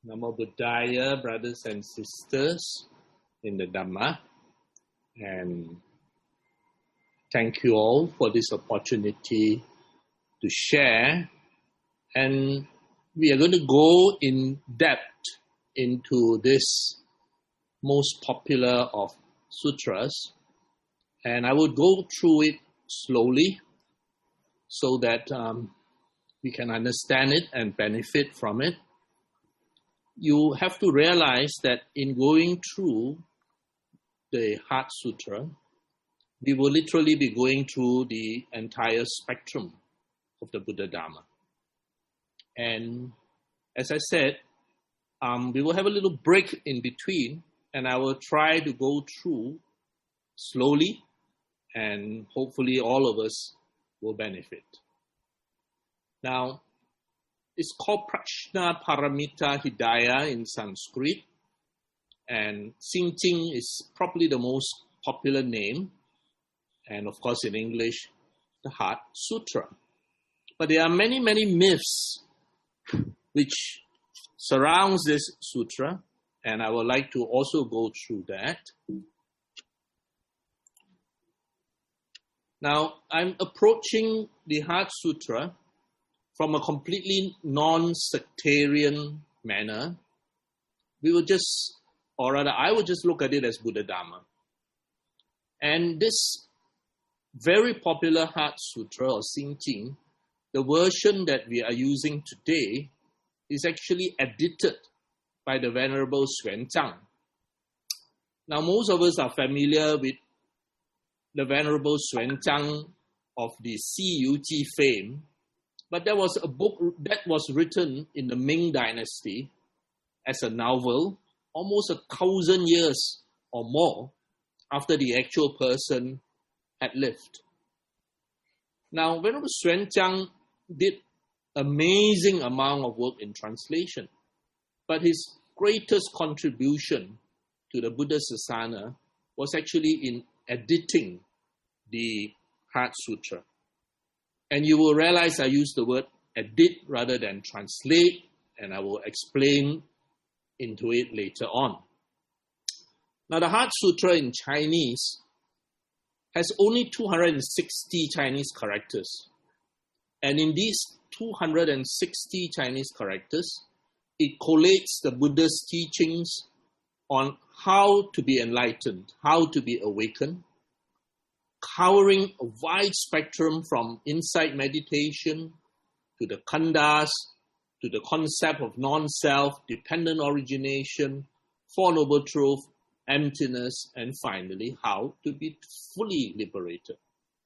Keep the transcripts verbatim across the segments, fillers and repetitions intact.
Namo Buddhaya, brothers and sisters in the Dhamma, and thank you all for this opportunity to share. And we are going to go in depth into this most popular of sutras, and I will go through it slowly so that um, we can understand it and benefit from it. You have to realize that in going through the Heart Sutra, we will literally be going through the entire spectrum of the Buddha Dharma. And as I said, um, we will have a little break in between, and I will try to go through slowly, and hopefully all of us will benefit. Now, it's called Prajnaparamita Hidaya in Sanskrit, and Xing Jing is probably the most popular name, and of course in English, the Heart Sutra. But there are many, many myths which surrounds this sutra, and I would like to also go through that. Now, I'm approaching the Heart Sutra from a completely non-sectarian manner. We will just, or rather, I will just look at it as Buddha Dharma. And this very popular Heart Sutra, or Xing Jing, the version that we are using today, is actually edited by the Venerable Xuanzang. Now, most of us are familiar with the Venerable Xuanzang of the Si Yu Ji fame, but there was a book that was written in the Ming Dynasty as a novel almost a thousand years or more after the actual person had lived. Now, Venerable Xuanzang did amazing amount of work in translation, but his greatest contribution to the Buddha Sasana was actually in editing the Heart Sutra. And you will realize I use the word edit rather than translate, and I will explain into it later on. Now, the Heart Sutra in Chinese has only two hundred sixty Chinese characters. And in these two hundred sixty Chinese characters, it collates the Buddha's teachings on how to be enlightened, how to be awakened, covering a wide spectrum from insight meditation to the khandhas, to the concept of non-self, dependent origination, Four Noble Truths, emptiness, and finally, how to be fully liberated.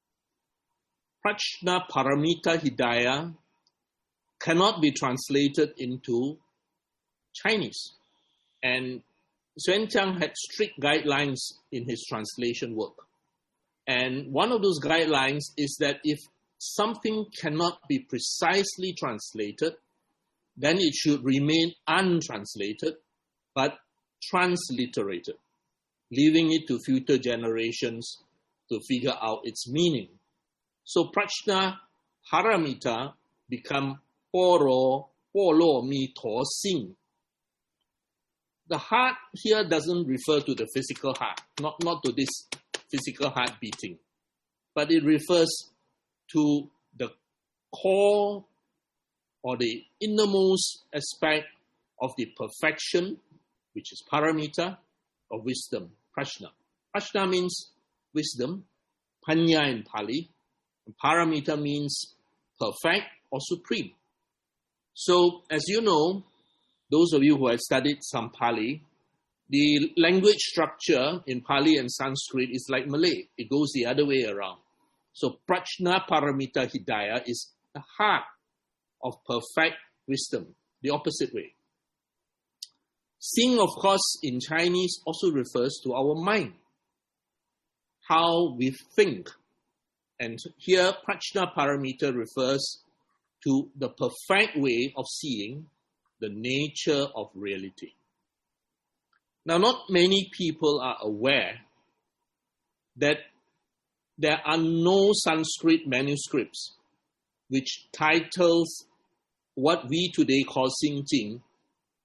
Prajnaparamita Hidaya cannot be translated into Chinese. And Xuanzang had strict guidelines in his translation work. And one of those guidelines is that if something cannot be precisely translated, then it should remain untranslated, but transliterated, leaving it to future generations to figure out its meaning. So Prajnaparamita become Poro, Polo Mi To Sing. The heart here doesn't refer to the physical heart, not, not to this physical heart beating, but it refers to the core or the innermost aspect of the perfection, which is paramita, or wisdom, prajna. Prajna means wisdom, panya in Pali, and paramita means perfect or supreme. So, as you know, those of you who have studied some Pali, the language structure in Pali and Sanskrit is like Malay. It goes the other way around. So Prajnaparamita Hidaya is the heart of perfect wisdom, the opposite way. Sing, of course, in Chinese also refers to our mind, how we think. And here Prajnaparamita refers to the perfect way of seeing the nature of reality. Now, not many people are aware that there are no Sanskrit manuscripts which titles what we today call Xing Jing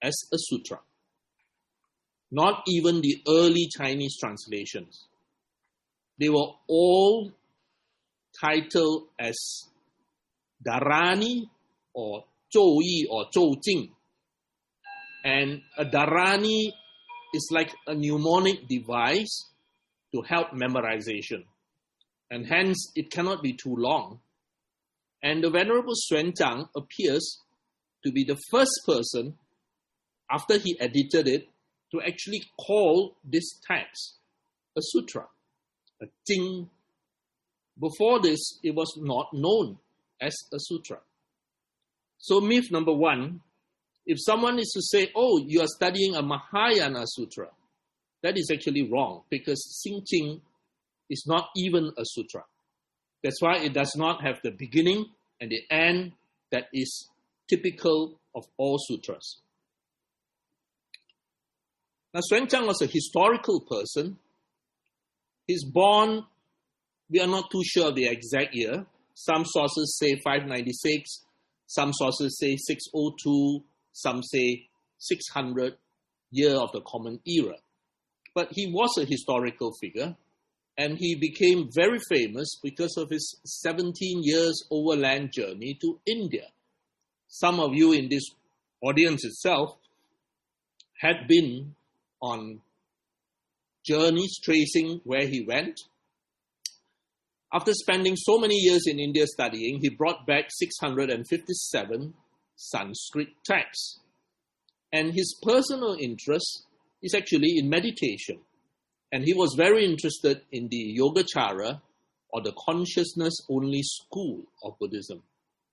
as a sutra. Not even the early Chinese translations. They were all titled as Dharani or Zhouyi or Zhoujing. And a Dharani is like a mnemonic device to help memorization. And hence, it cannot be too long. And the Venerable Xuanzang appears to be the first person, after he edited it, to actually call this text a sutra, a jing. Before this, it was not known as a sutra. So myth number one, if someone is to say, oh, you are studying a Mahayana sutra, that is actually wrong, because Xing Jing is not even a sutra. That's why it does not have the beginning and the end that is typical of all sutras. Now, Xuanzang was a historical person. He's born, we are not too sure of the exact year. Some sources say five ninety-six, some sources say six oh two, some say six hundred, year of the Common Era. But he was a historical figure, and he became very famous because of his seventeen years overland journey to India. Some of you in this audience itself had been on journeys tracing where he went. After spending so many years in India studying, he brought back six hundred fifty-seven Sanskrit texts. And his personal interest is actually in meditation. And he was very interested in the Yogacara, or the consciousness-only school of Buddhism.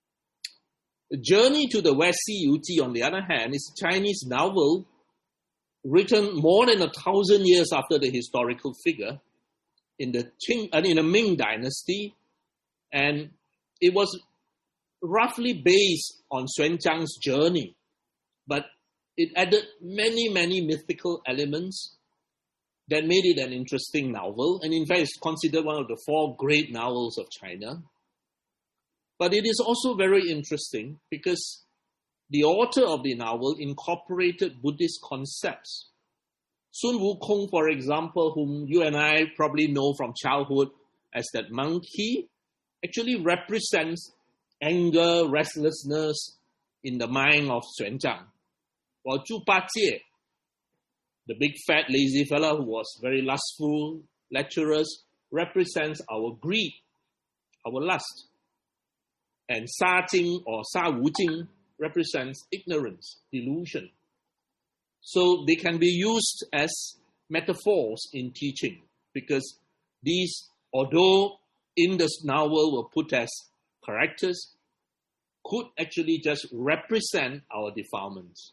The Journey to the West Sea Yu Ji, on the other hand, is a Chinese novel written more than a thousand years after the historical figure in the Qing, uh, in the Ming Dynasty, and it was roughly based on Xuanzang's journey, but it added many, many mythical elements that made it an interesting novel, and in fact it's considered one of the four great novels of China. But it is also very interesting because the author of the novel incorporated Buddhist concepts. Sun Wukong, for example, whom you and I probably know from childhood as that monkey, actually represents anger, restlessness in the mind of Xuanzang. While Zhu Bajie, the big fat lazy fellow who was very lustful, lecherous, represents our greed, our lust. And Sa Jing or Sa Wu Jing represents ignorance, delusion. So they can be used as metaphors in teaching, because these, although in this novel were put as characters, could actually just represent our defilements.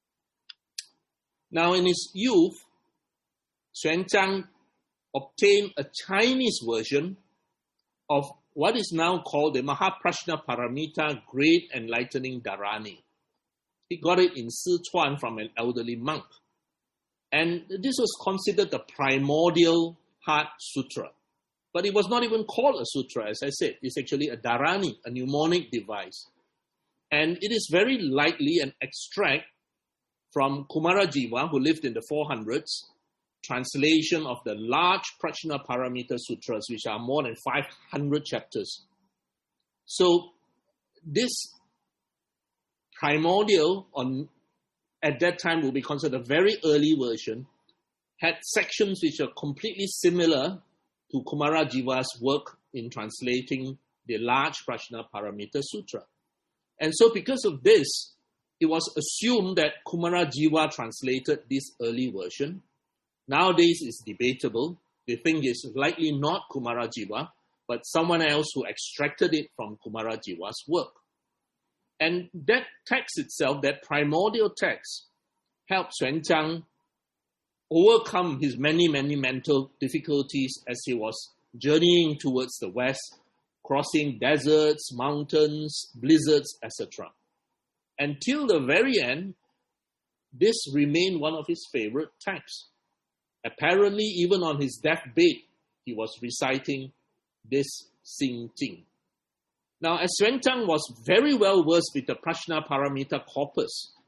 Now, in his youth, Xuanzang obtained a Chinese version of what is now called the Mahaprajna Paramita Great Enlightening Dharani. He got it in Sichuan from an elderly monk. And this was considered the primordial heart sutra. But it was not even called a sutra, as I said. It's actually a dharani, a mnemonic device. And it is very likely an extract from Kumarajiva, who lived in the four hundreds, translation of the large Prajna Paramita Sutras, which are more than five hundred chapters. So this primordial, on at that time would be considered a very early version, had sections which are completely similar to Kumarajiva's work in translating the large Prajna Paramita Sutra. And so because of this, it was assumed that Kumarajiva translated this early version. Nowadays, it's debatable. They think it's likely not Kumarajiva, but someone else who extracted it from Kumarajiva's work. And that text itself, that primordial text, helped Xuanzang overcome his many, many mental difficulties as he was journeying towards the west, crossing deserts, mountains, blizzards, et cetera. Until the very end, this remained one of his favorite texts. Apparently, even on his deathbed, he was reciting this Xing Jing. Now, as Xuanzang was very well versed with the Prajna Paramita corpus,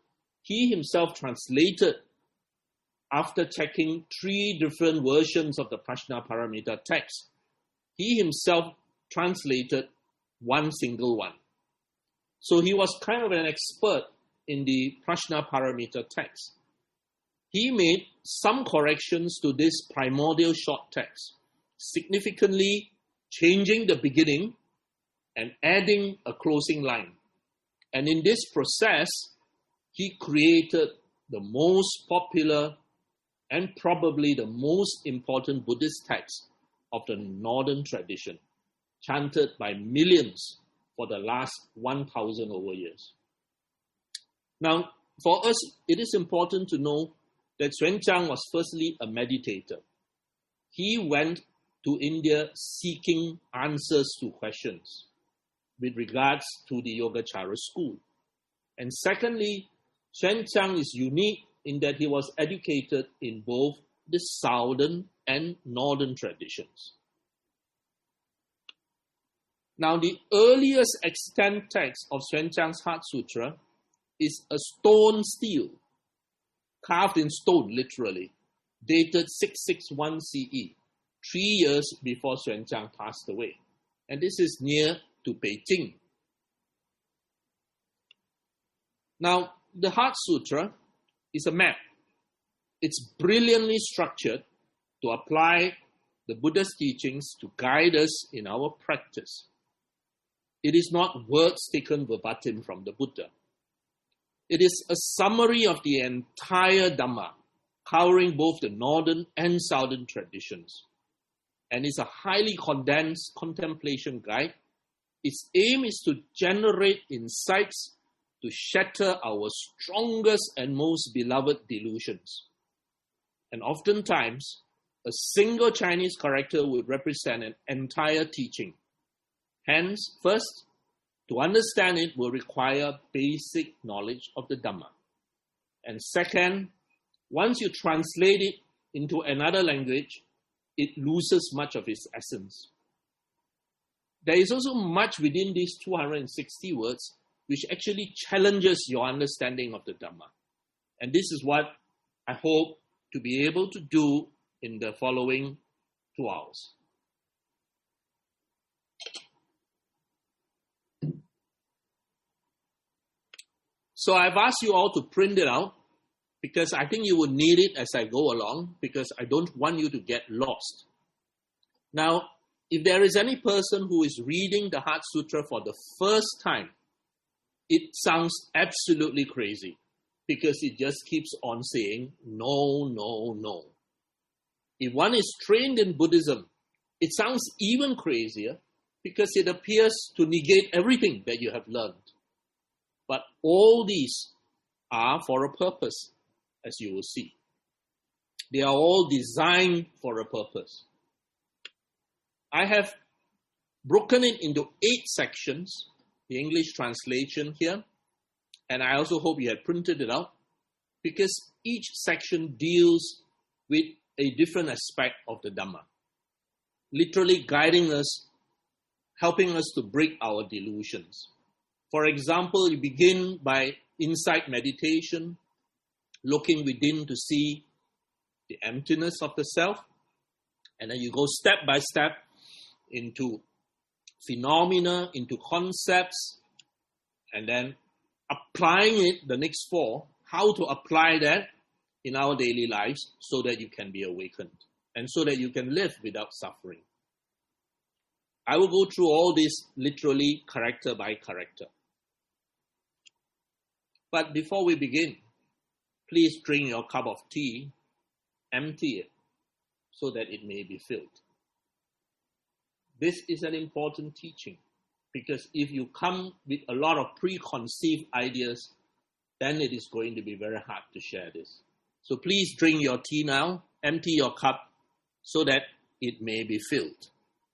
he himself translated, after checking three different versions of the Prajnaparamita text, he himself translated one single one. So he was kind of an expert in the Prajnaparamita text. He made some corrections to this primordial short text, significantly changing the beginning and adding a closing line. And in this process, he created the most popular and probably the most important Buddhist text of the Northern tradition, chanted by millions for the last one thousand over years. Now, for us, it is important to know that Xuanzang was firstly a meditator. He went to India seeking answers to questions with regards to the Yogacara school. And secondly, Xuanzang is unique in that he was educated in both the southern and northern traditions. Now, the earliest extant text of Xuanzang's Heart Sutra is a stone stele, carved in stone literally, dated six sixty-one C E, three years before Xuanzang passed away. And this is near to Beijing. Now, the Heart Sutra is a map. It's brilliantly structured to apply the Buddha's teachings to guide us in our practice. It is not words taken verbatim from the Buddha. It is a summary of the entire Dhamma, covering both the northern and southern traditions, and is a highly condensed contemplation guide. Its aim is to generate insights to shatter our strongest and most beloved delusions. And oftentimes, a single Chinese character would represent an entire teaching. Hence, first, to understand it will require basic knowledge of the Dhamma. And second, once you translate it into another language, it loses much of its essence. There is also much within these two hundred sixty words which actually challenges your understanding of the Dhamma. And this is what I hope to be able to do in the following two hours. So I've asked you all to print it out because I think you will need it as I go along, because I don't want you to get lost. Now, if there is any person who is reading the Heart Sutra for the first time, it sounds absolutely crazy because it just keeps on saying, no, no, no. If one is trained in Buddhism, it sounds even crazier because it appears to negate everything that you have learned. But all these are for a purpose, as you will see. They are all designed for a purpose. I have broken it into eight sections, the English translation here, and I also hope you had printed it out, because each section deals with a different aspect of the Dhamma, literally guiding us, helping us to break our delusions. For example, you begin by insight meditation, looking within to see the emptiness of the self, and then you go step by step into phenomena, into concepts, and then applying it, the next four, how to apply that in our daily lives so that you can be awakened and so that you can live without suffering. I will go through all this literally character by character. But before we begin, please drink your cup of tea, empty it so that it may be filled. This is an important teaching because if you come with a lot of preconceived ideas, then it is going to be very hard to share this. So please drink your tea now, empty your cup so that it may be filled.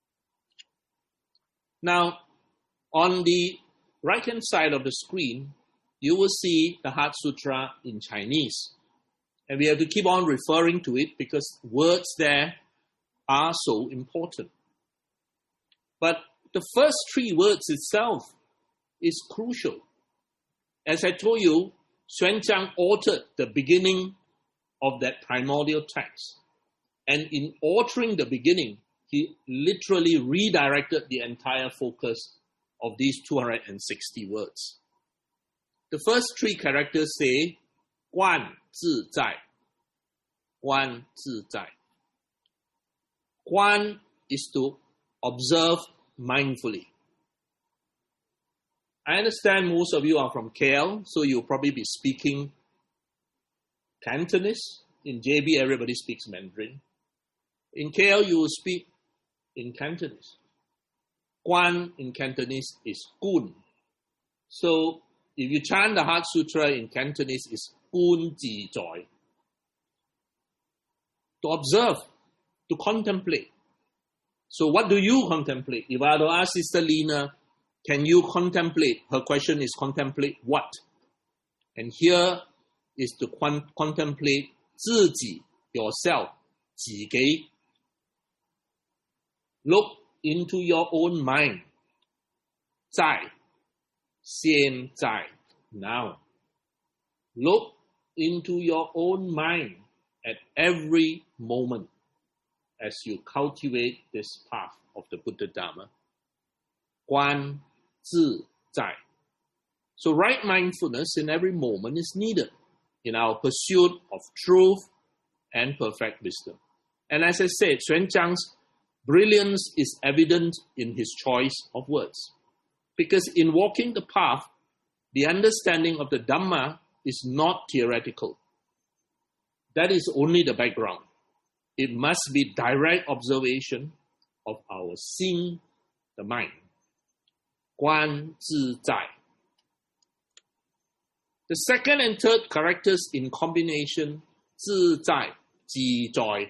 Now, on the right-hand side of the screen, you will see the Heart Sutra in Chinese. And we have to keep on referring to it because words there are so important. But the first three words itself is crucial. As I told you, Xuanzang altered the beginning of that primordial text. And in altering the beginning, he literally redirected the entire focus of these two hundred sixty words. The first three characters say, 观自在, 观自在. 观 is to observe mindfully. I understand most of you are from K L, so you'll probably be speaking Cantonese. In J B, everybody speaks Mandarin. In K L, you will speak in Cantonese. Guan in Cantonese is Gun. So if you chant the Heart Sutra in Cantonese, it's Gun Ji Zoi. To observe, to contemplate. So what do you contemplate? If I were to ask Sister Lena, can you contemplate? Her question is contemplate what? And here is to con- contemplate 自己, yourself, 自己. Look into your own mind. 在, 现在, now. Look into your own mind at every moment as you cultivate this path of the Buddha Dharma. 观自在. So right mindfulness in every moment is needed in our pursuit of truth and perfect wisdom. And as I said, Xuanzang's brilliance is evident in his choice of words. Because in walking the path, the understanding of the Dhamma is not theoretical. That is only the background. It must be direct observation of our seeing the mind. 观自在. The second and third characters in combination, 自在, 自在,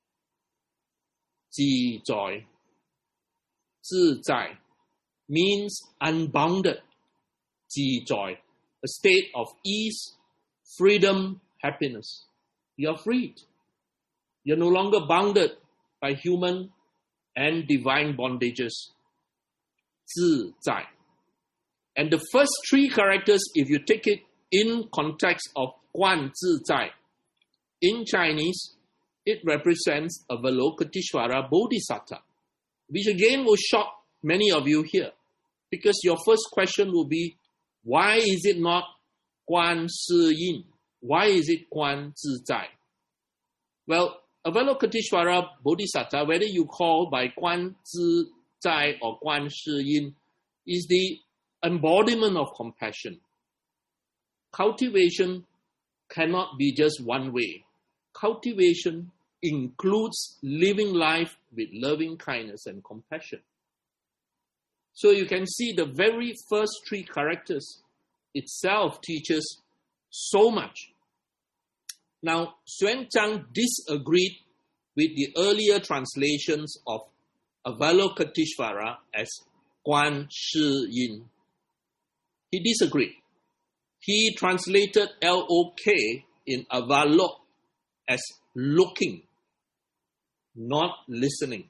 自在, 自在 means unbounded, 自在, a state of ease, freedom, happiness. You are freed. You're no longer bounded by human and divine bondages. 自在. And the first three characters, if you take it in context of 观自在, in Chinese, it represents Avalokiteshvara Bodhisattva, which again will shock many of you here, because your first question will be, why is it not 观世音? Why is it 观自在? Well, Avalokiteshvara Bodhisattva, whether you call by 观自在or 观世音, is the embodiment of compassion. Cultivation cannot be just one way. Cultivation includes living life with loving kindness and compassion. So you can see the very first three characters itself teaches so much. Now, Xuanzang disagreed with the earlier translations of Avalokiteshvara as 观世音. He disagreed. He translated L O K in Avalok as looking, not listening.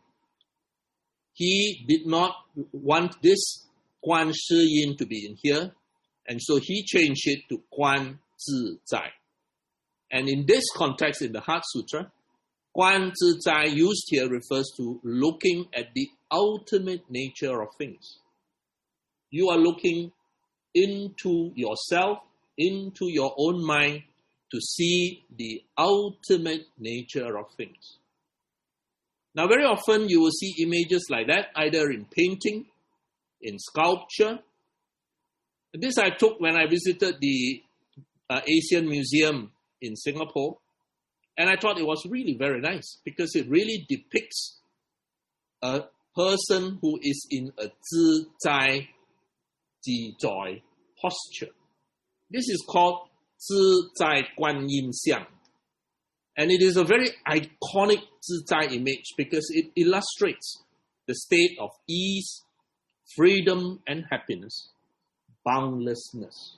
He did not want this 观世音 to be in here, and so he changed it to 观自在. And in this context, in the Heart Sutra, 观自在 used here refers to looking at the ultimate nature of things. You are looking into yourself, into your own mind, to see the ultimate nature of things. Now, very often you will see images like that, either in painting, in sculpture. This I took when I visited the uh, Asian Museum in Singapore, and I thought it was really very nice because it really depicts a person who is in a 自在, 自在 posture. This is called 自在观音像. And it is a very iconic 自在 image because it illustrates the state of ease, freedom, and happiness, boundlessness.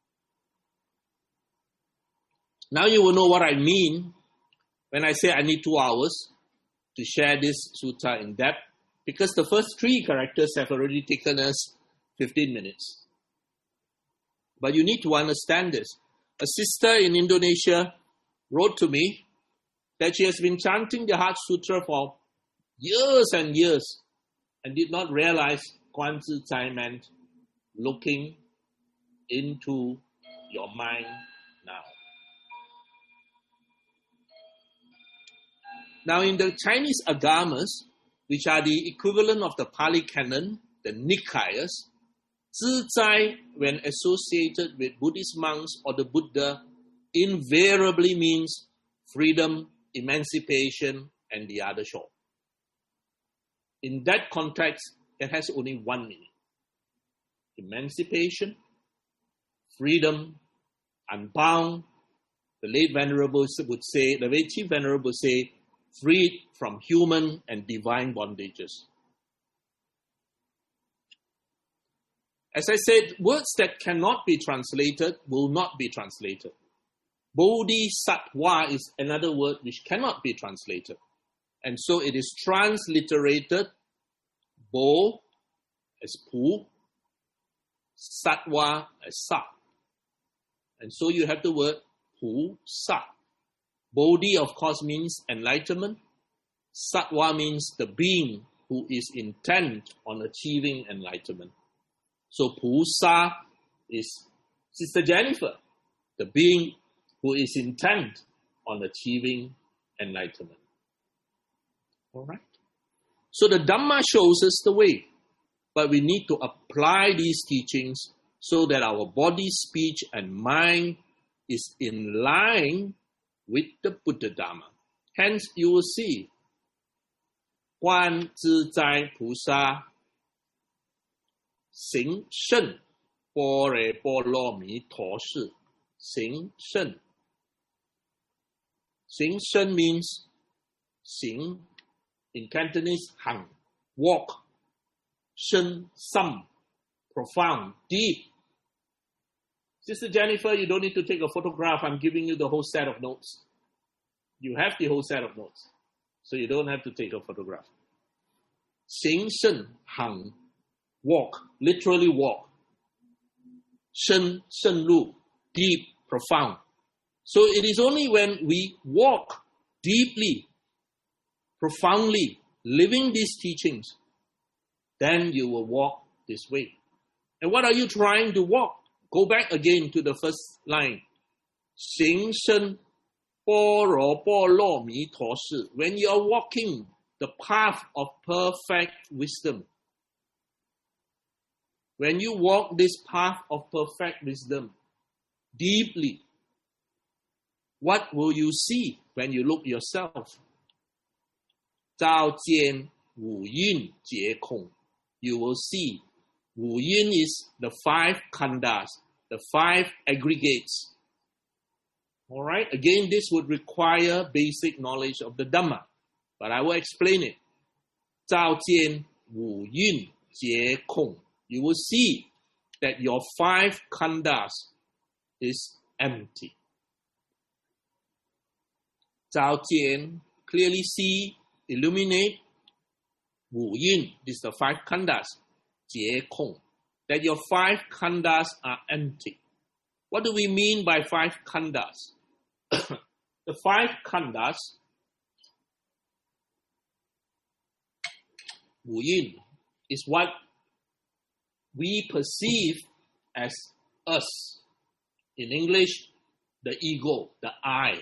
Now you will know what I mean when I say I need two hours to share this sutta in depth, because the first three characters have already taken us fifteen minutes. But you need to understand this. A sister in Indonesia wrote to me that she has been chanting the Heart Sutra for years and years and did not realize Guan Zi Zai meant looking into your mind now. Now in the Chinese Agamas, which are the equivalent of the Pali Canon, the Nikayas, Zi Zai, when associated with Buddhist monks or the Buddha, invariably means freedom, emancipation, and the other shore. In that context, it has only one meaning. Emancipation, freedom, unbound. The late Venerable would say, the late Chief Venerable would say, freed from human and divine bondages. As I said, words that cannot be translated will not be translated. Bodhisattva is another word which cannot be translated. And so it is transliterated Bo as Pu, Sattva as Sa. And so you have the word Pu Sa. Bodhi, of course, means enlightenment. Sattva means the being who is intent on achieving enlightenment. So Pu Sa is Sister Jennifer, the being who is intent on achieving enlightenment. All right. So the Dhamma shows us the way, but we need to apply these teachings so that our body, speech, and mind is in line with the Buddha Dhamma. Hence, you will see Guan Zi Zai Pu Sa Xing Shen Bo Re Bo Lo Mi To Shi. Xing Shen. Xing Shen means Xing in Cantonese, Hang, walk. Shen, some, profound, deep. Sister Jennifer, you don't need to take a photograph. I'm giving you the whole set of notes. You have the whole set of notes, so you don't have to take a photograph. Xing Shen, Hang, walk, literally walk. Shen, Shen Lu, deep, profound. So it is only when we walk deeply, profoundly, living these teachings, then you will walk this way. And what are you trying to walk? Go back again to the first line. Xing Shen Bo Ro Bo Lo Mi To Shi. When you are walking the path of perfect wisdom, when you walk this path of perfect wisdom deeply, what will you see when you look yourself? Zhao Jian Wu Yun Jie Kong. You will see Wu Yun is the five khandas, the five aggregates. All right. Again, this would require basic knowledge of the Dhamma, but I will explain it. Zhao Jian Wu Yun Jie Kong. You will see that your five khandas is empty. Zhao Jian, clearly see, illuminate. Wu Yin, this is the five khandas. Jie Kong, that your five khandas are empty. What do we mean by five khandas? The five khandas, Wu Yin, is what we perceive as us. In English, the ego, the I.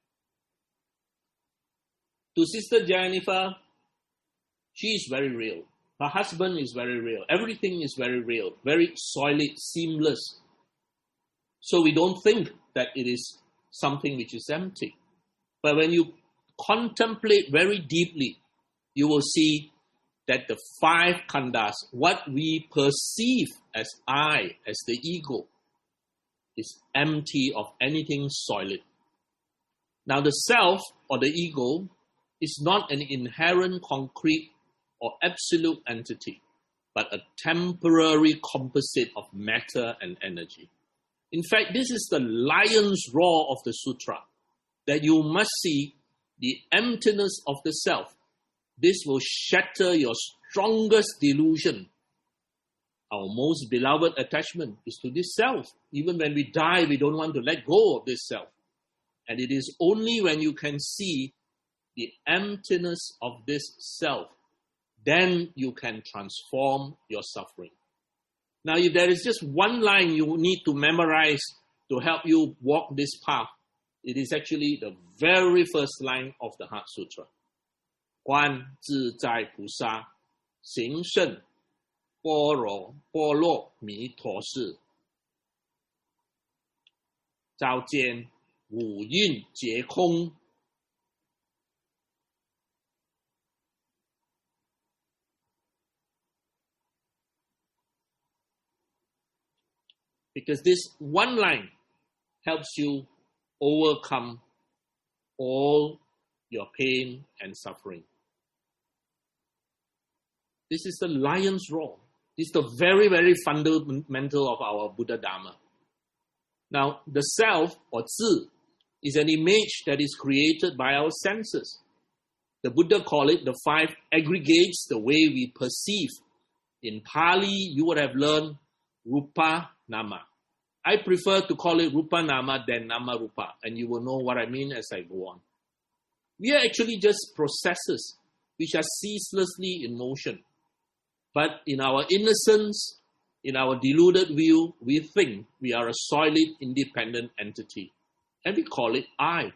To Sister Jennifer, she is very real. Her husband is very real. Everything is very real, very solid, seamless. So we don't think that it is something which is empty. But when you contemplate very deeply, you will see that the five khandas, what we perceive as I, as the ego, is empty of anything solid. Now the self or the ego is not an inherent, concrete, or absolute entity, but a temporary composite of matter and energy. In fact, this is the lion's roar of the sutra, that you must see the emptiness of the self. This will shatter your strongest delusion Our most beloved attachment is to this self. Even when we die, we don't want to let go of this self. And it is only when you can see the emptiness of this self, then you can transform your suffering. Now, if there is just one line you need to memorize to help you walk this path, it is actually the very first line of the Heart Sutra. 观自在菩萨行深般若波罗蜜多时，照见五蕴皆空。Because this one line helps you overcome all your pain and suffering. This is the lion's roar. This is the very, very fundamental of our Buddha Dharma. Now, the self, or zi, is an image that is created by our senses. The Buddha called it the five aggregates, the way we perceive. In Pali, you would have learned Rupa Nama. I prefer to call it Rupa Nama than Nama Rupa, and you will know what I mean as I go on. We are actually just processes which are ceaselessly in motion. But in our innocence, in our deluded view, we think we are a solid, independent entity. And we call it I.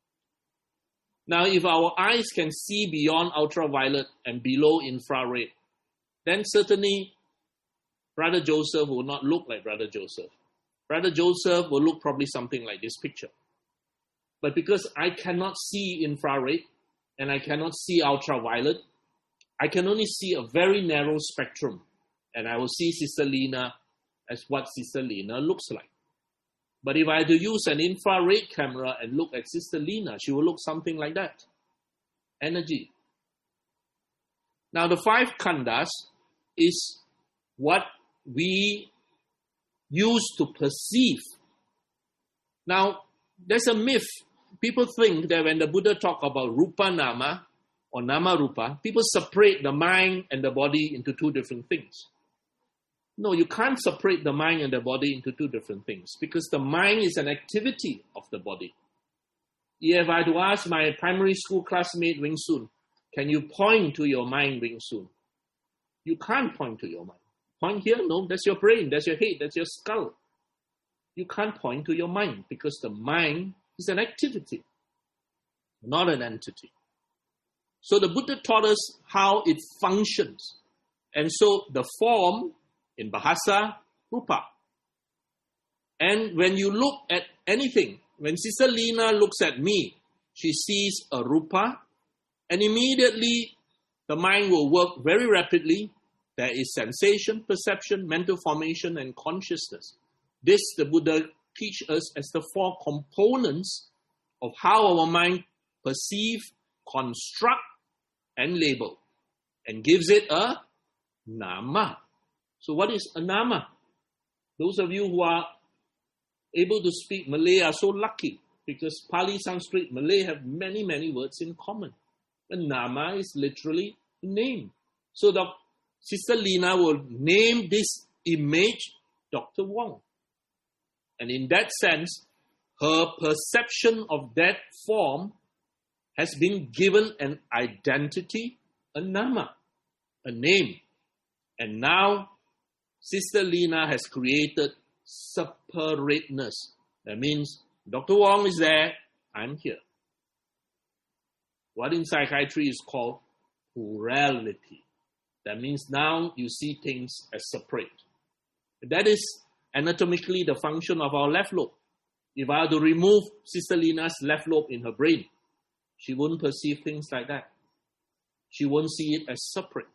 Now, if our eyes can see beyond ultraviolet and below infrared, then certainly Brother Joseph will not look like Brother Joseph. Brother Joseph will look probably something like this picture. But because I cannot see infrared and I cannot see ultraviolet, I can only see a very narrow spectrum. And I will see Sister Lena as what Sister Lena looks like. But if I had to use an infrared camera and look at Sister Lena, she will look something like that. Energy. Now the five khandhas is what we use to perceive. Now, there's a myth. People think that when the Buddha talk about Rupa Nama or Nama Rupa, people separate the mind and the body into two different things. No, you can't separate the mind and the body into two different things because the mind is an activity of the body. If I had to ask my primary school classmate Wing Sun, can you point to your mind, Wing Sun? You can't point to your mind. Point here? No, that's your brain, that's your head, that's your skull. You can't point to your mind because the mind is an activity, not an entity. So the Buddha taught us how it functions. And so the form in Bahasa, Rupa. And when you look at anything, when Sister Lena looks at me, she sees a Rupa, and immediately the mind will work very rapidly. There is sensation, perception, mental formation, and consciousness. This the Buddha teaches us as the four components of how our mind perceive, construct, and label, and gives it a nama. So what is a nama? Those of you who are able to speak Malay are so lucky because Pali, Sanskrit, Malay have many, many words in common. A nama is literally a name. So the Sister Lena will name this image Doctor Wong. And in that sense, her perception of that form has been given an identity, a nama, a name. And now, Sister Lena has created separateness. That means Doctor Wong is there, I'm here. What in psychiatry is called plurality. That means now you see things as separate. That is anatomically the function of our left lobe. If I were to remove Sister Lena's left lobe in her brain, she wouldn't perceive things like that. She won't see it as separate.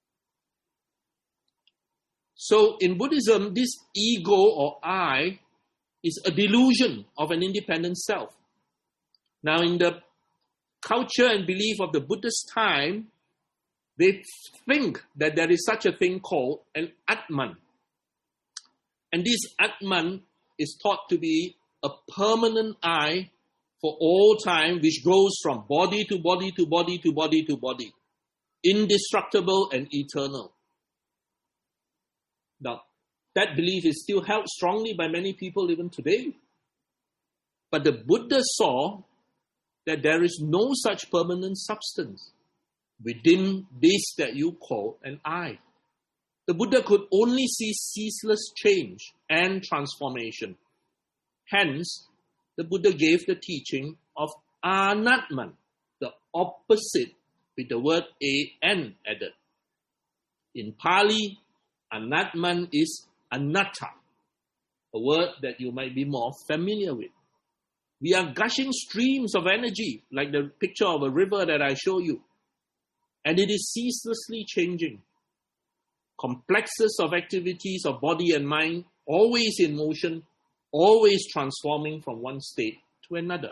So in Buddhism, this ego or I is a delusion of an independent self. Now in the culture and belief of the Buddhist time, they think that there is such a thing called an Atman. And this Atman is thought to be a permanent I for all time, which goes from body to body to body to body to body, indestructible and eternal. Now, that belief is still held strongly by many people even today. But the Buddha saw that there is no such permanent substance within this that you call an I. The Buddha could only see ceaseless change and transformation. Hence, the Buddha gave the teaching of Anatman, the opposite with the word an added. In Pali, Anatman is anatta, a word that you might be more familiar with. We are gushing streams of energy, like the picture of a river that I show you. And it is ceaselessly changing. Complexes of activities of body and mind, always in motion, always transforming from one state to another.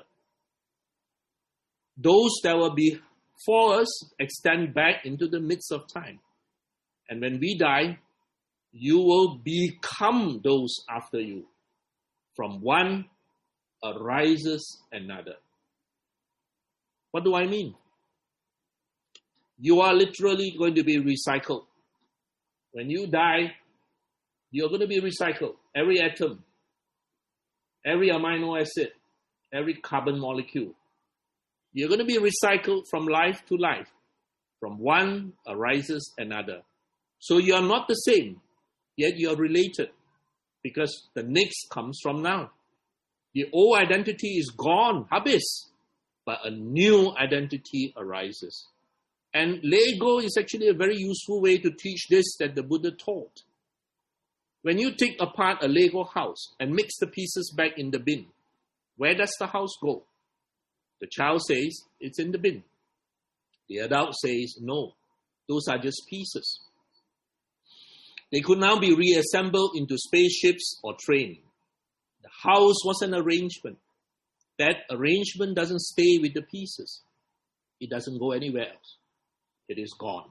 Those that were before us extend back into the midst of time. And when we die, you will become those after you. From one arises another. What do I mean? You are literally going to be recycled. When you die, you're going to be recycled. Every atom, every amino acid, every carbon molecule. You're going to be recycled from life to life. From one arises another. So you are not the same, yet you are related, because the next comes from now. The old identity is gone, habis, but a new identity arises. And Lego is actually a very useful way to teach this that the Buddha taught. When you take apart a Lego house and mix the pieces back in the bin, where does the house go? The child says, it's in the bin. The adult says, no, those are just pieces. They could now be reassembled into spaceships or trains. The house was an arrangement. That arrangement doesn't stay with the pieces. It doesn't go anywhere else. It is gone.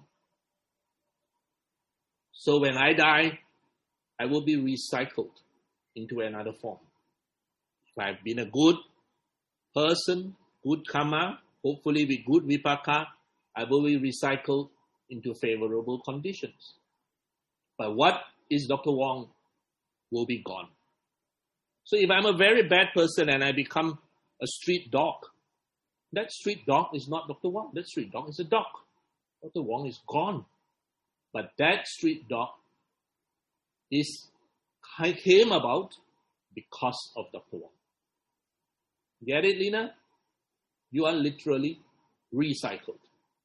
So when I die, I will be recycled into another form. If I've been a good person, good karma, hopefully with good vipaka, I will be recycled into favorable conditions. But what is Doctor Wong will be gone. So if I'm a very bad person and I become a street dog, that street dog is not Doctor Wong. That street dog is a dog. Doctor Wong is gone. But that street dog is came about because of Doctor Wong. Get it, Lina? You are literally recycled.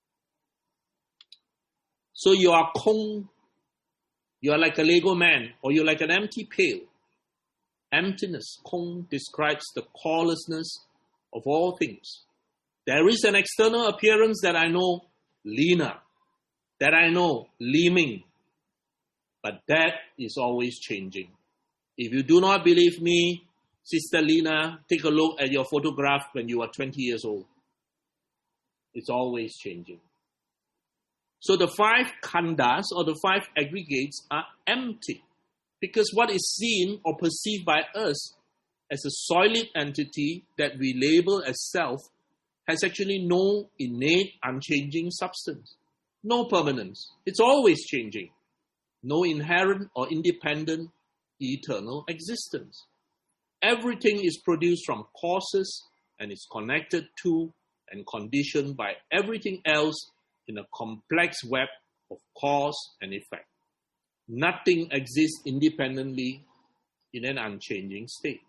So you are Kong. You are like a Lego man, or you're like an empty pail. Emptiness, Kong, describes the corelessness of all things. There is an external appearance that I know, Lina, that I know, Li Ming, but that is always changing. If you do not believe me, Sister Lina, take a look at your photograph when you are twenty years old. It's always changing. So the five khandas, or the five aggregates, are empty, because what is seen or perceived by us as a solid entity that we label as self has actually no innate, unchanging substance, no permanence. It's always changing. No inherent or independent, eternal existence. Everything is produced from causes and is connected to and conditioned by everything else in a complex web of cause and effect. Nothing exists independently in an unchanging state.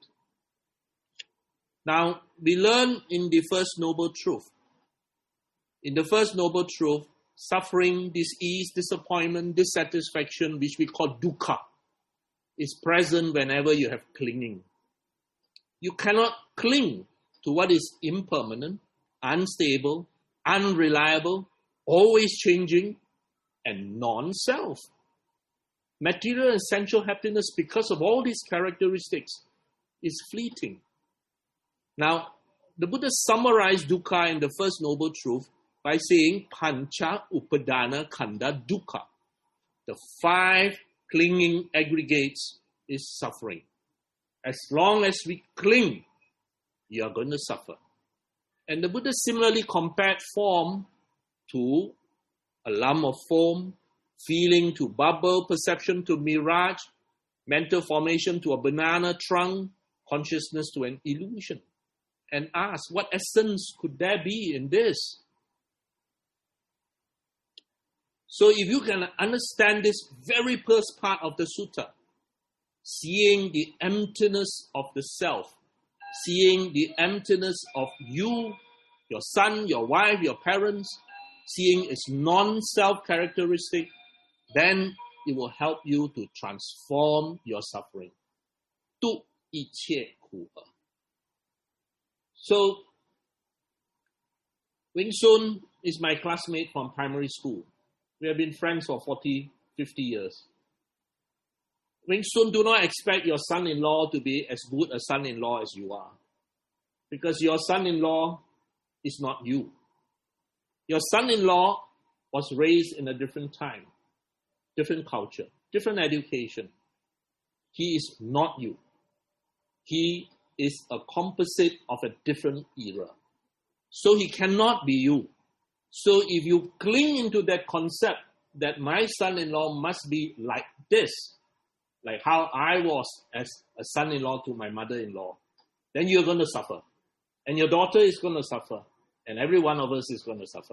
Now, we learn in the first noble truth. In the first noble truth, suffering, dis-ease, disappointment, dissatisfaction, which we call dukkha, is present whenever you have clinging. You cannot cling to what is impermanent, unstable, unreliable, always changing, and non-self. Material and sensual happiness, because of all these characteristics, is fleeting. Now, the Buddha summarized dukkha in the first noble truth by saying pancha upadana khanda dukkha. The five clinging aggregates is suffering. As long as we cling, you are going to suffer. And the Buddha similarly compared form to a lump of foam, feeling to bubble, perception to mirage, mental formation to a banana trunk, consciousness to an illusion. And ask, what essence could there be in this? So if you can understand this very first part of the sutta, seeing the emptiness of the self, seeing the emptiness of you, your son, your wife, your parents, seeing its non-self characteristic, then it will help you to transform your suffering. 度一切苦厄. So, Wing Sun is my classmate from primary school. We have been friends for forty, fifty years. Wing Sun, do not expect your son-in-law to be as good a son-in-law as you are. Because your son-in-law is not you. Your son-in-law was raised in a different time, different culture, different education. He is not you. He is a composite of a different era. So he cannot be you. So if you cling into that concept that my son-in-law must be like this, like how I was as a son-in-law to my mother-in-law, then you're going to suffer. And your daughter is going to suffer. And every one of us is going to suffer.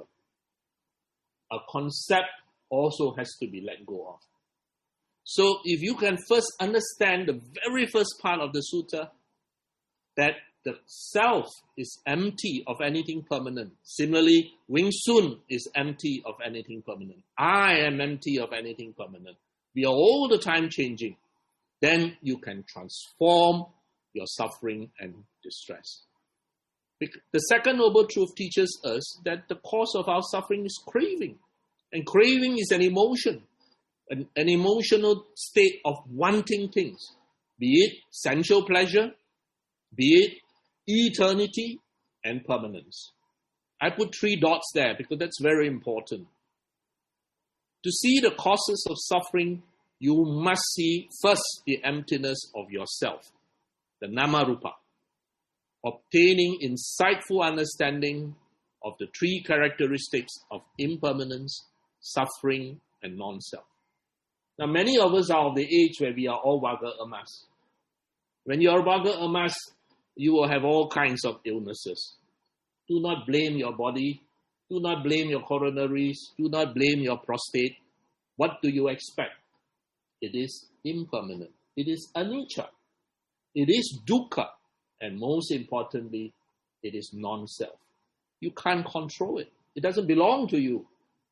A concept also has to be let go of. So if you can first understand the very first part of the sutta, that the self is empty of anything permanent. Similarly, Wing Sun is empty of anything permanent. I am empty of anything permanent. We are all the time changing. Then you can transform your suffering and distress. The second noble truth teaches us that the cause of our suffering is craving. And craving is an emotion, an, an emotional state of wanting things, be it sensual pleasure, be it eternity and permanence. I put three dots there because that's very important. To see the causes of suffering, you must see first the emptiness of yourself, the nama rupa. Obtaining insightful understanding of the three characteristics of impermanence, suffering, and non-self. Now, many of us are of the age where we are all vaga emas. When you are vaga emas, you will have all kinds of illnesses. Do not blame your body. Do not blame your coronaries. Do not blame your prostate. What do you expect? It is impermanent. It is anicca. It is dukkha. And most importantly, it is non-self. You can't control it. It doesn't belong to you.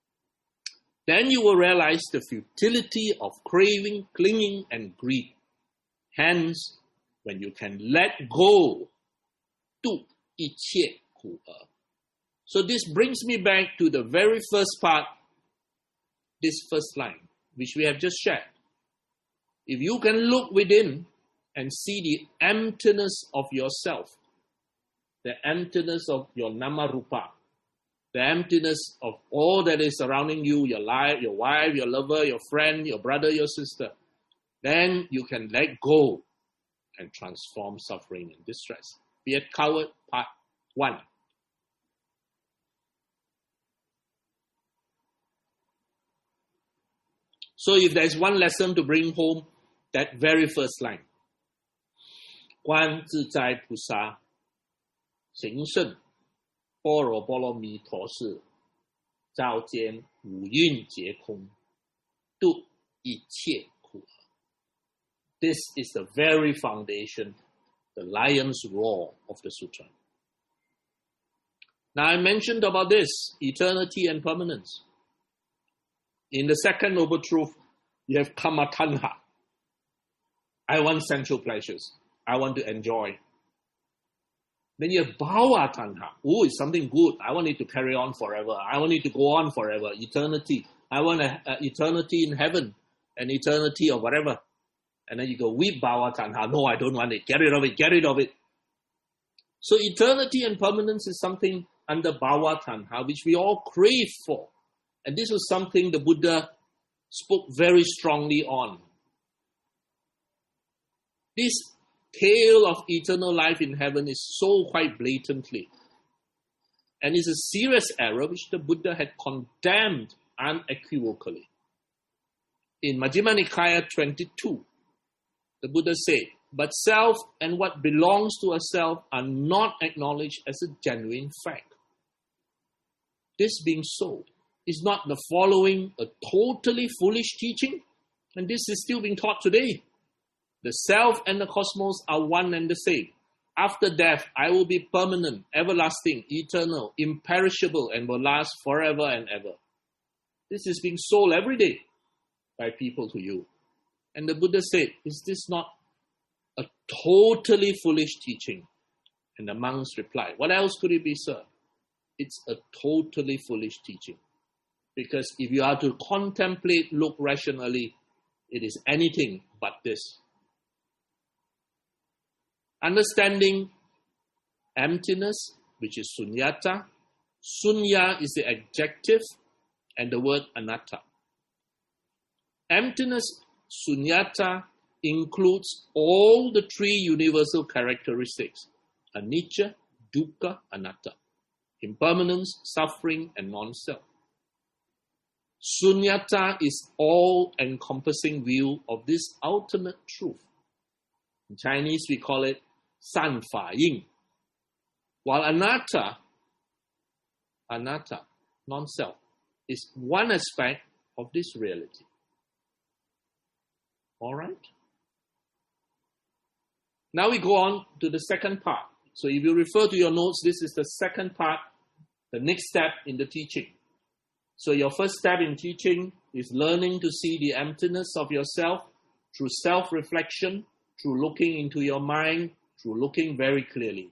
Then you will realize the futility of craving, clinging, and greed. Hence, when you can let go, 度一切苦厄. So this brings me back to the very first part, this first line, which we have just shared. If you can look within and see the emptiness of yourself, the emptiness of your nama rupa, the emptiness of all that is surrounding you, your life, your wife, your lover, your friend, your brother, your sister, then you can let go and transform suffering and distress. We had covered part one. So if there's one lesson to bring home, that very first line, 观自在菩萨行胜般若波罗蜜多时，照见五蕴皆空，度一切苦厄. This is the very foundation, the lion's roar of the sutra. Now I mentioned about this, eternity and permanence. In the second noble truth, you have kama tanha. I want sensual pleasures. I want to enjoy. Then you have bhava tanha. Oh, it's something good. I want it to carry on forever. I want it to go on forever. Eternity. I want a, a eternity in heaven. An eternity or whatever. And then you go, with bhava tanha. No, I don't want it. Get rid of it. Get rid of it. So eternity and permanence is something under bhava tanha, which we all crave for. And this was something the Buddha spoke very strongly on. This tale of eternal life in heaven is so quite blatantly. And it's a serious error which the Buddha had condemned unequivocally. in Majjhima Nikaya twenty-two, the Buddha said, but self and what belongs to a self are not acknowledged as a genuine fact. This being so, is not the following a totally foolish teaching? And this is still being taught today. The self and the cosmos are one and the same. After death, I will be permanent, everlasting, eternal, imperishable, and will last forever and ever. This is being sold every day by people to you. And the Buddha said, is this not a totally foolish teaching? And the monks replied, what else could it be, sir? It's a totally foolish teaching. Because if you are to contemplate, look rationally, it is anything but this. Understanding emptiness, which is sunyata. Sunya is the adjective and the word anatta. Emptiness, sunyata, includes all the three universal characteristics: anicca, dukkha, anatta. Impermanence, suffering, and non-self. Sunyata is all-encompassing view of this ultimate truth. In Chinese, we call it San Fa Yin. While anatta, anatta, non-self, is one aspect of this reality. All right? Now we go on to the second part. So if you refer to your notes, this is the second part, the next step in the teaching. So your first step in teaching is learning to see the emptiness of yourself through self-reflection, through looking into your mind, through looking very clearly,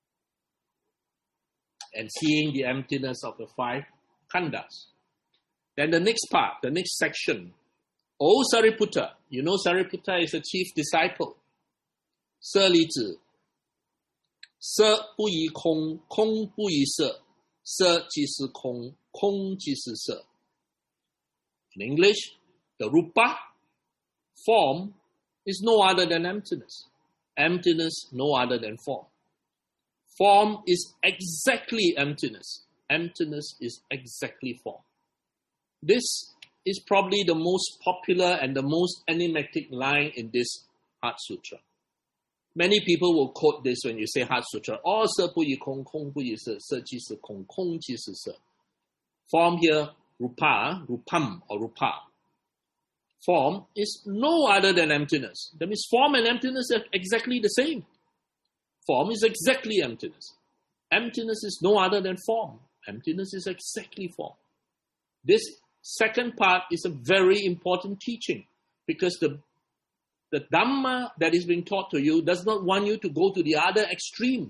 and seeing the emptiness of the five khandhas. Then the next part, the next section. O Sariputta, you know Sariputta is a chief disciple. Se li zi, se bu yi kong, kong bu yi se, se ji si kong, kong ji si se. In English, the rupa, form, is no other than emptiness. Emptiness, no other than form. Form is exactly emptiness. Emptiness is exactly form. This is probably the most popular and the most enigmatic line in this Heart Sutra. Many people will quote this when you say Heart Sutra. Oh, se bu yi kong, kong bu yi se, se ji si kong, kong ji si se. Form here, rupa, rupam or rupa. Form is no other than emptiness. That means form and emptiness are exactly the same. Form is exactly emptiness. Emptiness is no other than form. Emptiness is exactly form. This second part is a very important teaching because the, the Dhamma that is being taught to you does not want you to go to the other extreme.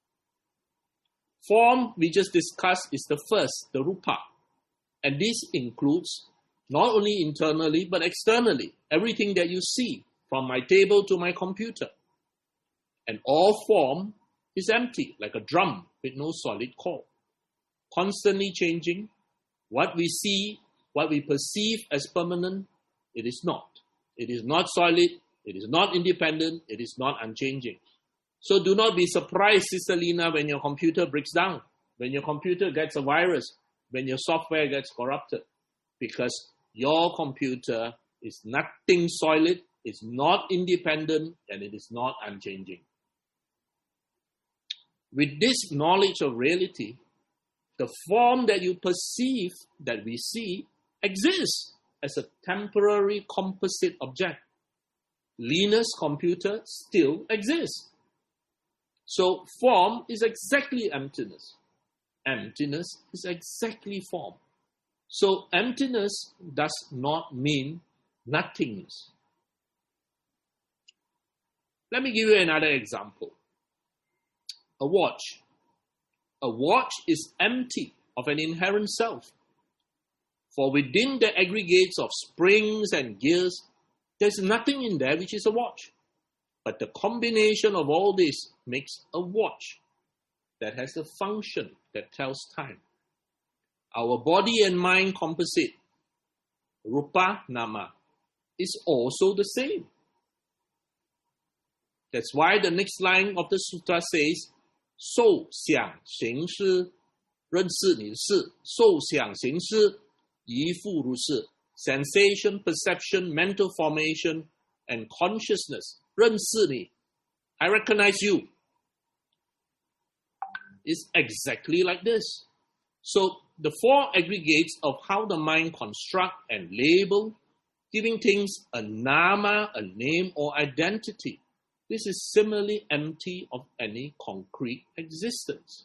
Form, we just discussed, is the first, the rupa. And this includes not only internally, but externally. Everything that you see, from my table to my computer. And all form is empty, like a drum with no solid core. Constantly changing. What we see, what we perceive as permanent, it is not. It is not solid, it is not independent, it is not unchanging. So do not be surprised, Sister Lina, when your computer breaks down, when your computer gets a virus, when your software gets corrupted, because your computer is nothing solid, it's not independent, and it is not unchanging. With this knowledge of reality, the form that you perceive, that we see, exists as a temporary composite object. Lina's computer still exists. So form is exactly emptiness. Emptiness is exactly form. So emptiness does not mean nothingness. Let me give you another example. A watch. A watch is empty of an inherent self. For within the aggregates of springs and gears, there's nothing in there which is a watch. But the combination of all this makes a watch that has a function that tells time. Our body and mind composite, rupa nama, is also the same. That's why the next line of the sutra says, 受想行识，认识你的事，受想行识，一复如是， sensation, perception, mental formation, and consciousness. 认识你, I recognize you. It's exactly like this. So the four aggregates of how the mind construct and label, giving things a nama, a name or identity. This is similarly empty of any concrete existence.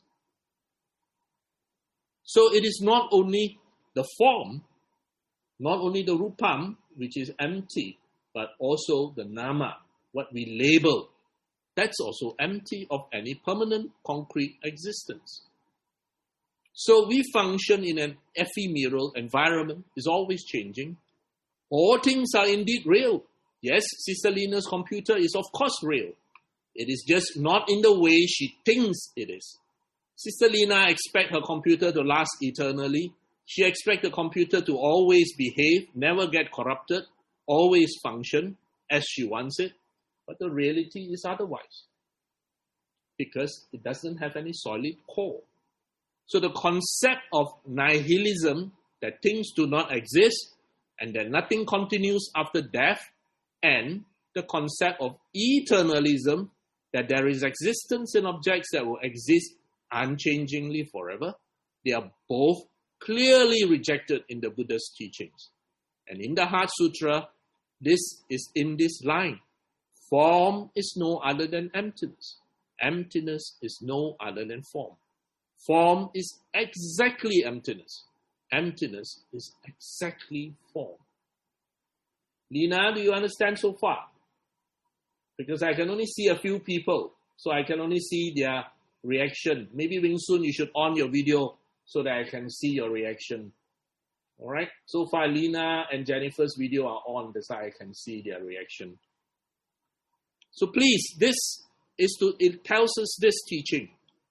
So it is not only the form, not only the rupam, which is empty, but also the nama, what we label. That's also empty of any permanent concrete existence. So we function in an ephemeral environment, is always changing. All things are indeed real. Yes, Sister Lina's computer is of course real. It is just not in the way she thinks it is. Sister Lina expects her computer to last eternally. She expects the computer to always behave, never get corrupted, always function as she wants it. But the reality is otherwise, because it doesn't have any solid core. So the concept of nihilism, that things do not exist and that nothing continues after death, and the concept of eternalism, that there is existence in objects that will exist unchangingly forever, they are both clearly rejected in the Buddha's teachings. And in the Heart Sutra, this is in this line. Form is no other than emptiness. Emptiness is no other than form. Form is exactly emptiness. Emptiness is exactly form. Lina, do you understand so far? Because I can only see a few people, so I can only see their reaction. Maybe Wing Sun, you should on your video so that I can see your reaction. All right? So far, Lina and Jennifer's video are on, that's why I can see their reaction. So please, this is to, it tells us this teaching.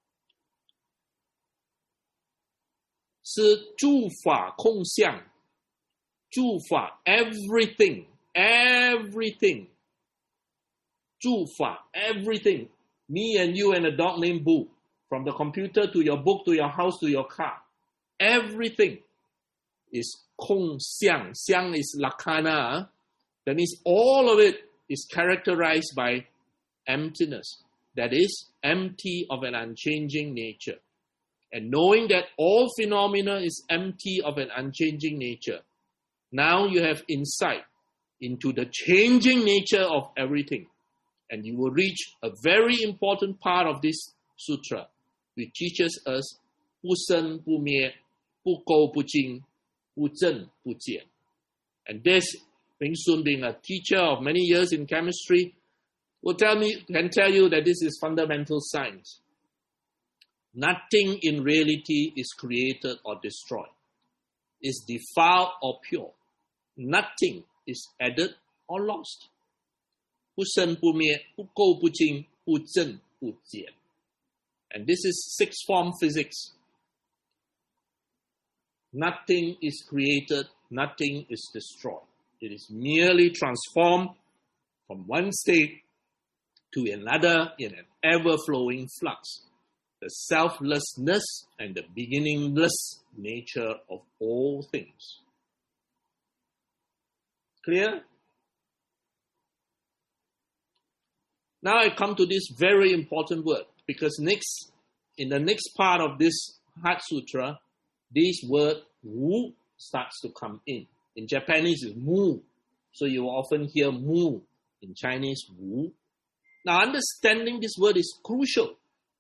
是诸法空相，诸法 everything, everything. 诸法 everything. Me and you and a dog named Boo. From the computer to your book to your house to your car. Everything is 空相. Xiang is lakkhana. That means all of it is characterized by emptiness. That is, empty of an unchanging nature. And knowing that all phenomena is empty of an unchanging nature, now you have insight into the changing nature of everything. And you will reach a very important part of this sutra, which teaches us 不生不灭, 不垢不净, 不增不减. And this, Wing Sun being a teacher of many years in chemistry, will tell me, can tell you that this is fundamental science. Nothing in reality is created or destroyed. Is defiled or pure. Nothing is added or lost. 不生不灭, 不垢不净, 不增不减. And this is sixth form physics. Nothing is created, nothing is destroyed. It is merely transformed from one state to another in an ever-flowing flux. The selflessness and the beginningless nature of all things. Clear? Now I come to this very important word, because next, in the next part of this Heart Sutra, this word wu starts to come in. In Japanese, it's mu. So you will often hear mu. In Chinese, wu. Now understanding this word is crucial.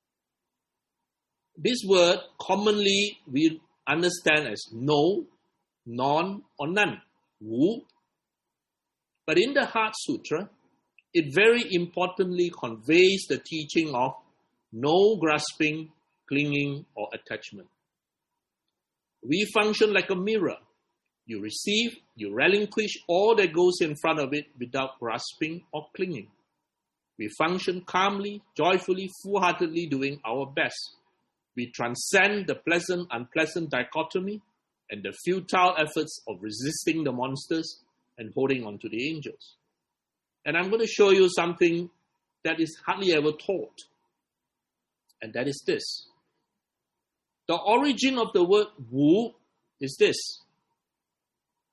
This word commonly we understand as no, none, or none. Wu. But in the Heart Sutra, it very importantly conveys the teaching of no grasping, clinging, or attachment. We function like a mirror. You receive, you relinquish all that goes in front of it without grasping or clinging. We function calmly, joyfully, full-heartedly doing our best. We transcend the pleasant, unpleasant dichotomy and the futile efforts of resisting the monsters and holding on to the angels. And I'm going to show you something that is hardly ever taught. And that is this. The origin of the word wu is this.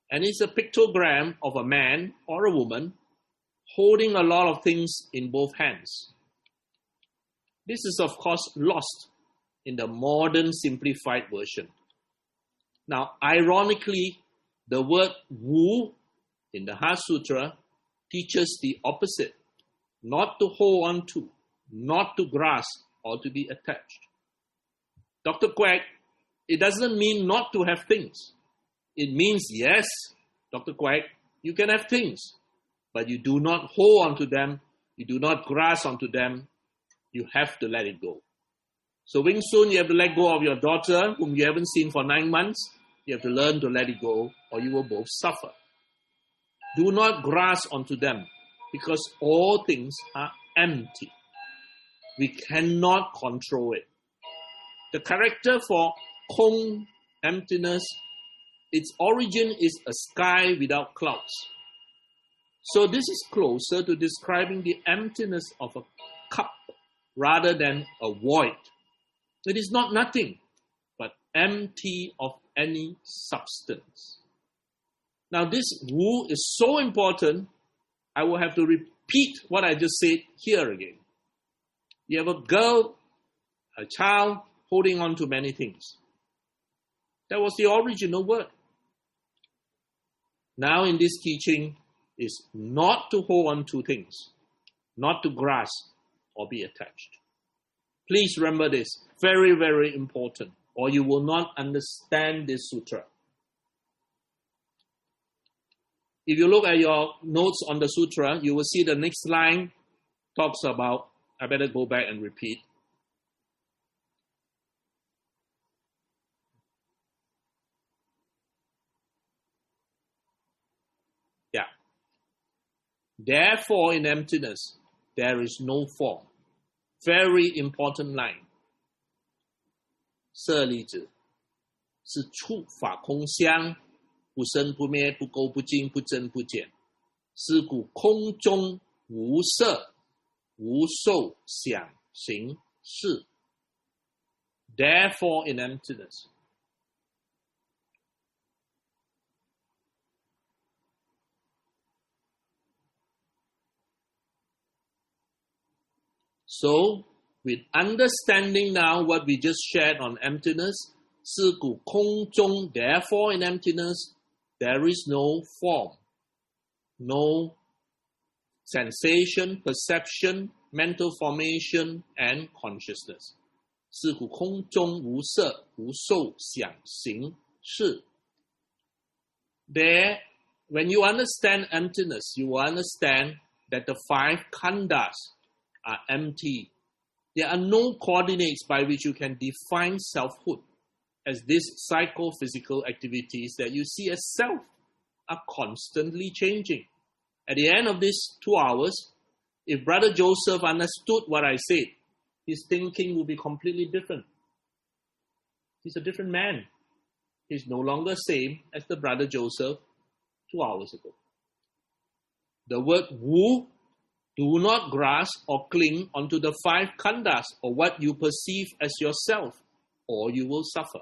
And it's a pictogram of a man or a woman holding a lot of things in both hands. This is, of course, lost in the modern simplified version. Now, ironically, the word Wu in the Heart Sutra teaches the opposite, not to hold on to, not to grasp or to be attached. Doctor Quack, it doesn't mean not to have things. It means, yes, Doctor Quack, you can have things, but you do not hold on to them, you do not grasp onto them, you have to let it go. So Wing Sun, you have to let go of your daughter, whom you haven't seen for nine months. You have to learn to let it go, or you will both suffer. Do not grasp onto them, because all things are empty. We cannot control it. The character for Kong, emptiness, its origin is a sky without clouds. So this is closer to describing the emptiness of a cup rather than a void. It is not nothing, but empty of any substance. Now this Wu is so important, I will have to repeat what I just said here again. You have a girl, a child, holding on to many things. That was the original word. Now in this teaching is not to hold on to things, not to grasp or be attached. Please remember this, very, very important, or you will not understand this sutra. If you look at your notes on the sutra, you will see the next line talks about, I better go back and repeat. Yeah. Therefore, in emptiness, there is no form. Very important line. 舍利子是处法空相，不生不灭，不垢不净，不增不减。是故空中无色，无受想行识。Therefore, in emptiness. So, with understanding now what we just shared on emptiness, 是故空中, therefore in emptiness, there is no form, no sensation, perception, mental formation, and consciousness. 是故空中无色，无受想行识. There, when you understand emptiness, you will understand that the five khandhas are empty. There are no coordinates by which you can define selfhood, as these psychophysical activities that you see as self are constantly changing. At the end of these two hours, if Brother Joseph understood what I said, his thinking will be completely different. He's a different man. He's no longer same as the Brother Joseph two hours ago. The word Wu, do not grasp or cling onto the five khandhas or what you perceive as yourself, or you will suffer.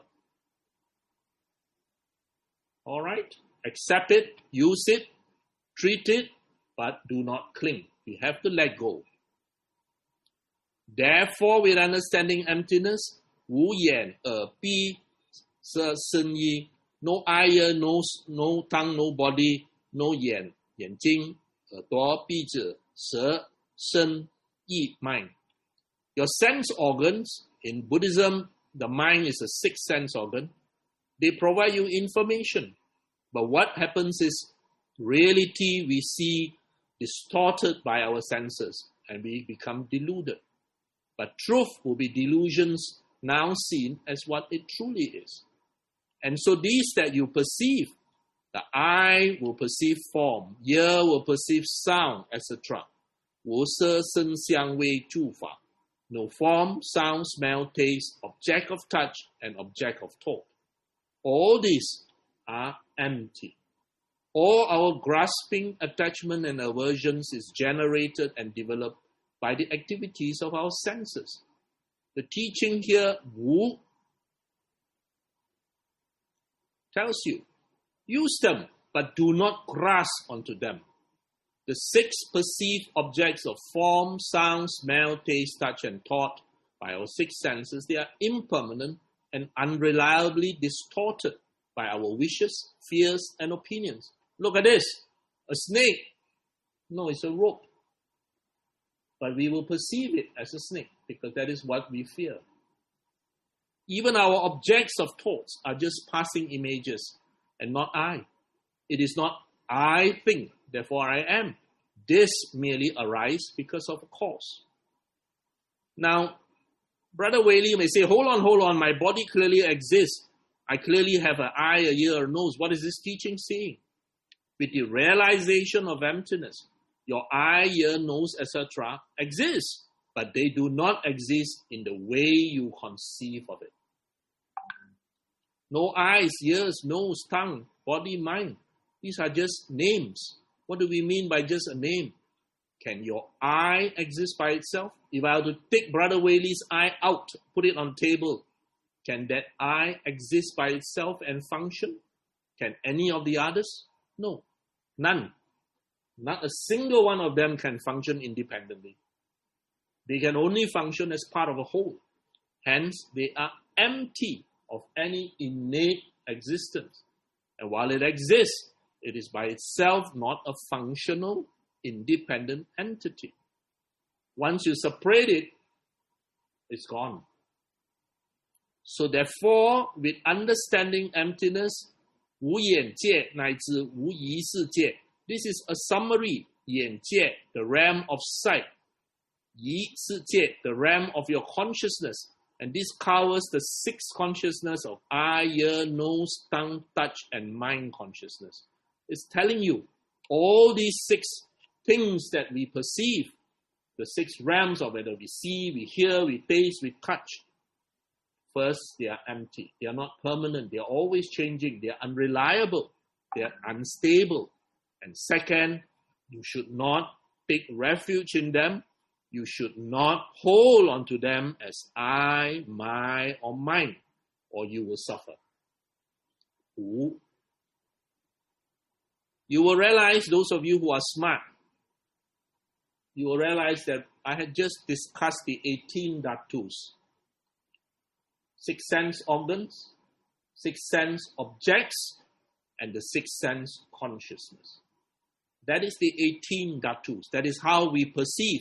All right? Accept it, use it, treat it, but do not cling. You have to let go. Therefore, with understanding emptiness, wu yan, er, pi, se, sen, yi, no eye, no, no tongue, no body, no yan, yan jing, er, duo, pi, zhi, se, sen, yi, mind. Your sense organs, in Buddhism, the mind is a sixth sense organ. They provide you information. But what happens is, reality we see distorted by our senses, and we become deluded. But truth will be delusions now seen as what it truly is. And so these that you perceive, the eye will perceive form, ear will perceive sound, et cetera. 无色声香味触法. No form, sound, smell, taste, object of touch, and object of thought. All these are empty. All our grasping, attachment, and aversions is generated and developed by the activities of our senses. The teaching here, Wu, tells you, use them, but do not grasp onto them. The six perceived objects of form, sound, smell, taste, touch, and thought by our six senses, they are impermanent and unreliably distorted by our wishes, fears, and opinions. Look at this. A snake. No, it's a rope. But we will perceive it as a snake because that is what we fear. Even our objects of thoughts are just passing images and not I. It is not I think, therefore I am. This merely arises because of a cause. Now, Brother Whaley may say, hold on, hold on, my body clearly exists. I clearly have an eye, a ear, a nose. What is this teaching saying? With the realization of emptiness, your eye, ear, nose, et cetera exist, but they do not exist in the way you conceive of it. No eyes, ears, nose, tongue, body, mind. These are just names. What do we mean by just a name? Can your eye exist by itself? If I were to take Brother Whaley's eye out, put it on table, can that eye exist by itself and function? Can any of the others? No, none. Not a single one of them can function independently. They can only function as part of a whole. Hence, they are empty of any innate existence. And while it exists, it is by itself not a functional, independent entity. Once you separate it, it's gone. So therefore, with understanding emptiness, 无眼界乃至无疑世界, this is a summary. 眼界, the realm of sight. 疑世界, the realm of your consciousness. And this covers the six consciousness of eye, ear, nose, tongue, touch, and mind consciousness. It's telling you all these six things that we perceive, the six realms of whether we see, we hear, we taste, we touch. First, they are empty. They are not permanent. They are always changing. They are unreliable. They are unstable. And second, you should not take refuge in them. You should not hold on to them as I, my, or mine, or you will suffer. Ooh. You will realize, those of you who are smart, you will realize that I had just discussed the eighteen dhatus. Six sense organs, six sense objects, and the six sense consciousness. That is the eighteen dhatus. That is how we perceive.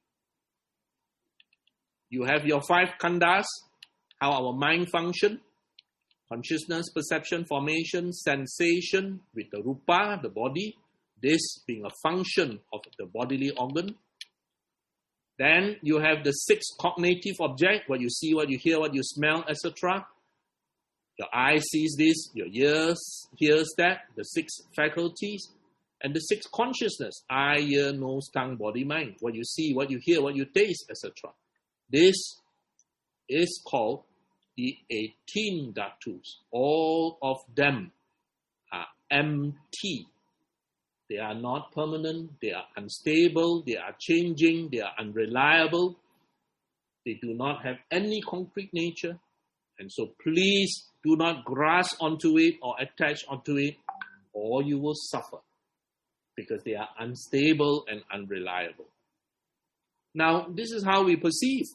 You have your five khandhas, how our mind function, consciousness, perception, formation, sensation with the rupa, the body, this being a function of the bodily organ. Then you have the six cognitive objects, what you see, what you hear, what you smell, et cetera. Your eye sees this, your ears hears that, the six faculties, and the six consciousness, eye, ear, nose, tongue, body, mind, what you see, what you hear, what you taste, et cetera. This is called the eighteen dhatus. All of them are empty. They are not permanent, they are unstable, they are changing, they are unreliable. They do not have any concrete nature. And so please do not grasp onto it or attach onto it, or you will suffer because they are unstable and unreliable. Now, this is how we perceive.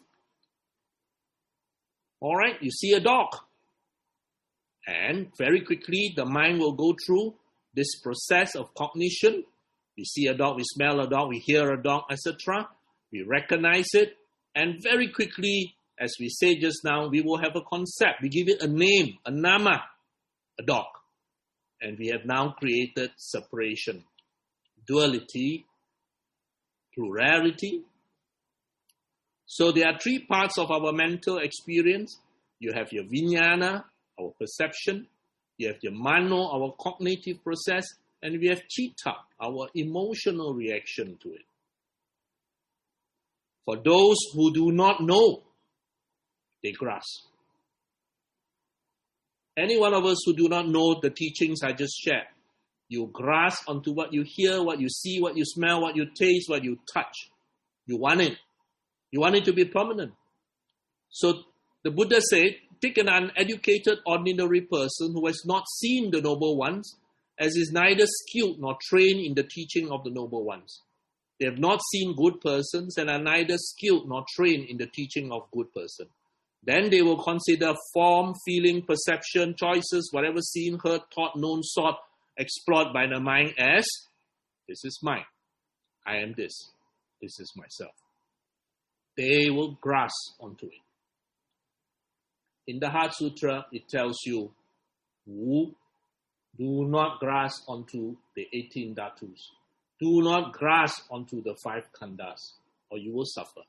All right, you see a dog. And very quickly, the mind will go through this process of cognition. We see a dog, we smell a dog, we hear a dog, et cetera. We recognize it. And very quickly, as we said just now, we will have a concept. We give it a name, a nama, a dog. And we have now created separation, duality, plurality. So there are three parts of our mental experience. You have your vijnana, our perception. You have your mano, our cognitive process. And we have chitta, our emotional reaction to it. For those who do not know, they grasp. Any one of us who do not know the teachings I just shared, you grasp onto what you hear, what you see, what you smell, what you taste, what you touch. You want it. You want it to be permanent. So the Buddha said, take an uneducated, ordinary person who has not seen the noble ones as is neither skilled nor trained in the teaching of the noble ones. They have not seen good persons and are neither skilled nor trained in the teaching of good person. Then they will consider form, feeling, perception, choices, whatever seen, heard, thought, known, sought, explored by the mind as, this is mine. I am this. This is myself. They will grasp onto it. In the Heart Sutra, it tells you, Wu, do not grasp onto the eighteen dhatus. Do not grasp onto the five khandhas, or you will suffer.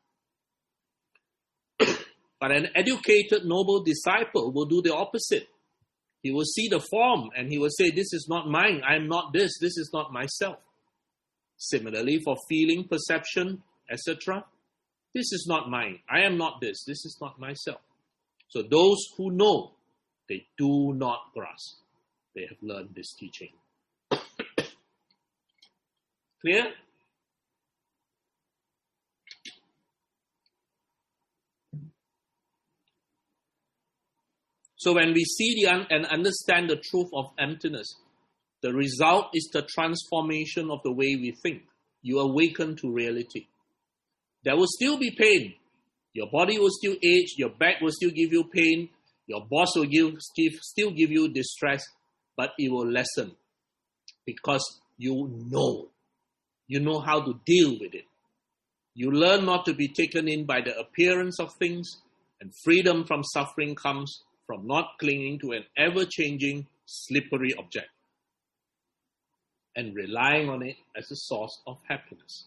But an educated, noble disciple will do the opposite. He will see the form and he will say, this is not mine, I am not this, this is not myself. Similarly, for feeling, perception, et cetera, this is not mine, I am not this, this is not myself. So those who know, they do not grasp. They have learned this teaching. Clear? So when we see the un- and understand the truth of emptiness, the result is the transformation of the way we think. You awaken to reality. There will still be pain. Your body will still age. Your back will still give you pain. Your boss will give, still give you distress. But it will lessen because you know. You know how to deal with it. You learn not to be taken in by the appearance of things, and freedom from suffering comes from not clinging to an ever-changing, slippery object and relying on it as a source of happiness.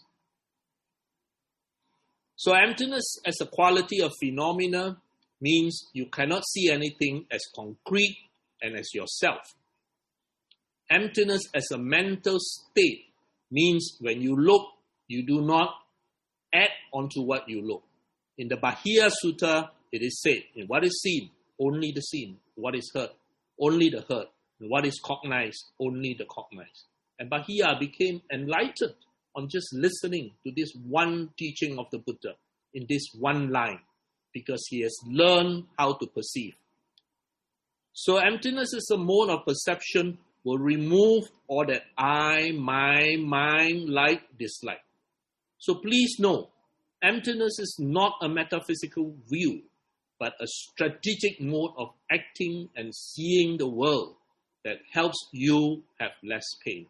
So emptiness as a quality of phenomena means you cannot see anything as concrete and as yourself. Emptiness as a mental state means when you look, you do not add onto what you look. In the Bahia Sutta, it is said, in what is seen, only the seen. What is heard, only the heard. And what is cognized, only the cognized. And Bahia became enlightened on just listening to this one teaching of the Buddha in this one line, because he has learned how to perceive. So emptiness as a mode of perception will remove all that I, my, mine, like, dislike. So please know, emptiness is not a metaphysical view, but a strategic mode of acting and seeing the world that helps you have less pain.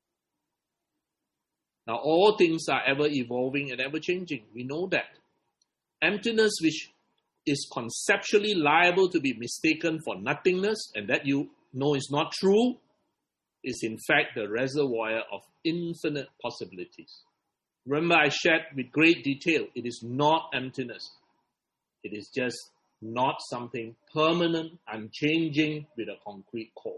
Now, all things are ever evolving and ever changing. We know that. Emptiness, which is conceptually liable to be mistaken for nothingness, and that you know is not true, is in fact the reservoir of infinite possibilities. Remember, I shared with great detail, it is not emptiness. It is just not something permanent, unchanging with a concrete core.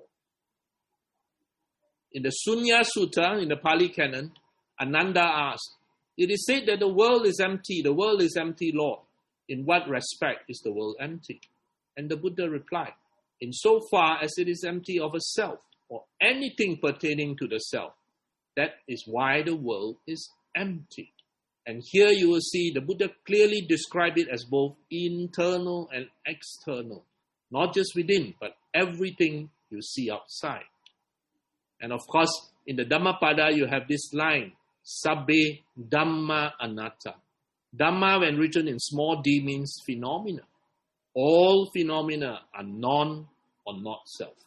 In the Sunya Sutta, in the Pali Canon, Ananda asked, it is said that the world is empty, the world is empty, Lord. In what respect is the world empty? And the Buddha replied, in so far as it is empty of a self, or anything pertaining to the self, that is why the world is empty. And here you will see the Buddha clearly describe it as both internal and external. Not just within, but everything you see outside. And of course, in the Dhammapada, you have this line, Sabbe Dhamma Anatta. Dhamma, when written in small d, means phenomena. All phenomena are non or not self.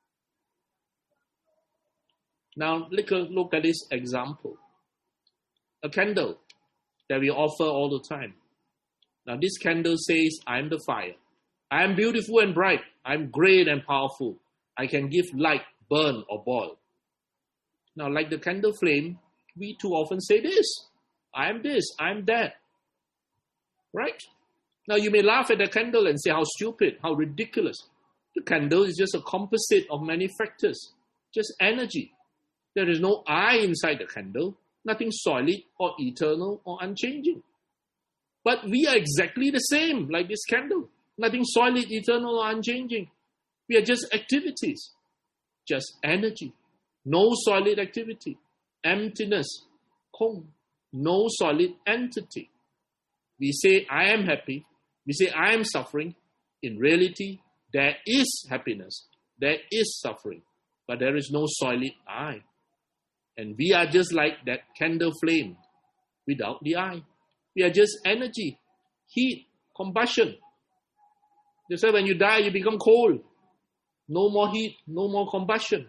Now, look, look at this example. A candle that we offer all the time. Now, this candle says, I am the fire. I am beautiful and bright. I am great and powerful. I can give light, burn, or boil. Now, like the candle flame, we too often say this. I am this, I am that. Right? Now, you may laugh at the candle and say, how stupid, how ridiculous. The candle is just a composite of many factors, just energy. There is no I inside the candle, nothing solid or eternal or unchanging. But we are exactly the same, like this candle. Nothing solid, eternal, or unchanging. We are just activities, just energy. No solid activity, emptiness, Kong, no solid entity. We say, I am happy. We say, I am suffering. In reality, there is happiness. There is suffering. but there is no solid I. And we are just like that candle flame without the I. We are just energy, heat, combustion. They say when you die, you become cold. No more heat, no more combustion.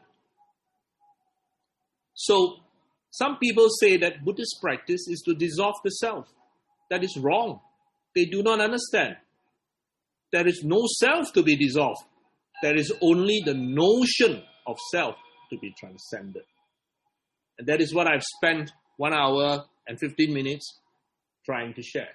So, some people say that Buddhist practice is to dissolve the self. That is wrong. They do not understand. There is no self to be dissolved. There is only the notion of self to be transcended. And that is what I've spent one hour and fifteen minutes trying to share.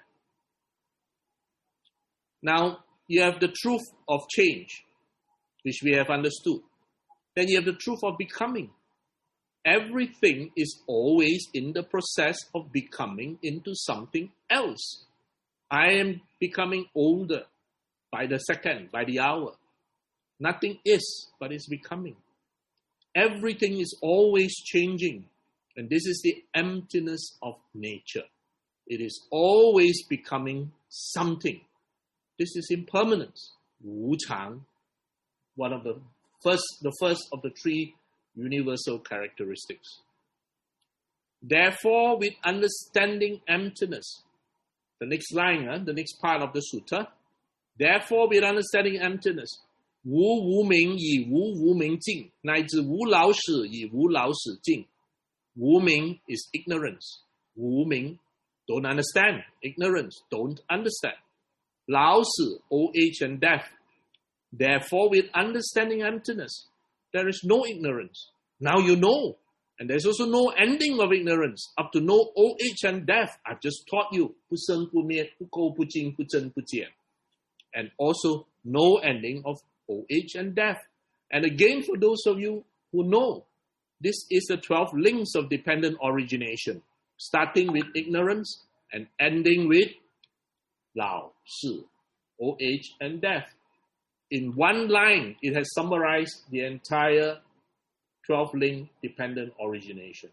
Now, you have the truth of change, which we have understood. Then you have the truth of becoming. Everything is always in the process of becoming into something else. I am becoming older by the second, by the hour. Nothing is, but it's becoming. Everything is always changing. And this is the emptiness of nature. It is always becoming something. This is impermanence. Wu Chang, one of the first, the first of the three universal characteristics. Therefore, with understanding emptiness, the next line, uh, the next part of the sutta, therefore, with understanding emptiness, Wu Wu Ming yi Wu Wu Ming Jing, 乃至无老死以无老死尽. Wu Ming is ignorance. Wu Ming, don't understand. Ignorance, don't understand. Lao Si, old age and death. Therefore, with understanding emptiness, there is no ignorance. Now you know. And there's also no ending of ignorance. Up to no old age and death. I've just taught you. 不生不灭, 不垢不净, 不增不减. And also no ending of old age and death. And again, for those of you who know, this is the twelve links of dependent origination, starting with ignorance and ending with Lao, Si, old age and death. In one line, it has summarized the entire twelve-link dependent origination.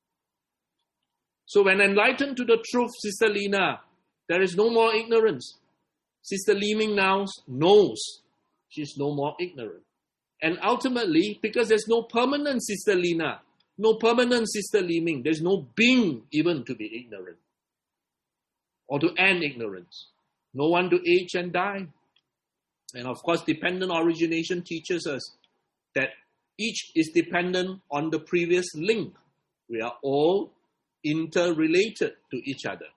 So when enlightened to the truth, Sister Lina, there is no more ignorance. Sister Li Ming now knows she's no more ignorant. And ultimately, because there's no permanent Sister Lina, no permanent Sister Li Ming, there's no being even to be ignorant or to end ignorance. No one to age and die. And of course, dependent origination teaches us that each is dependent on the previous link. We are all interrelated to each other.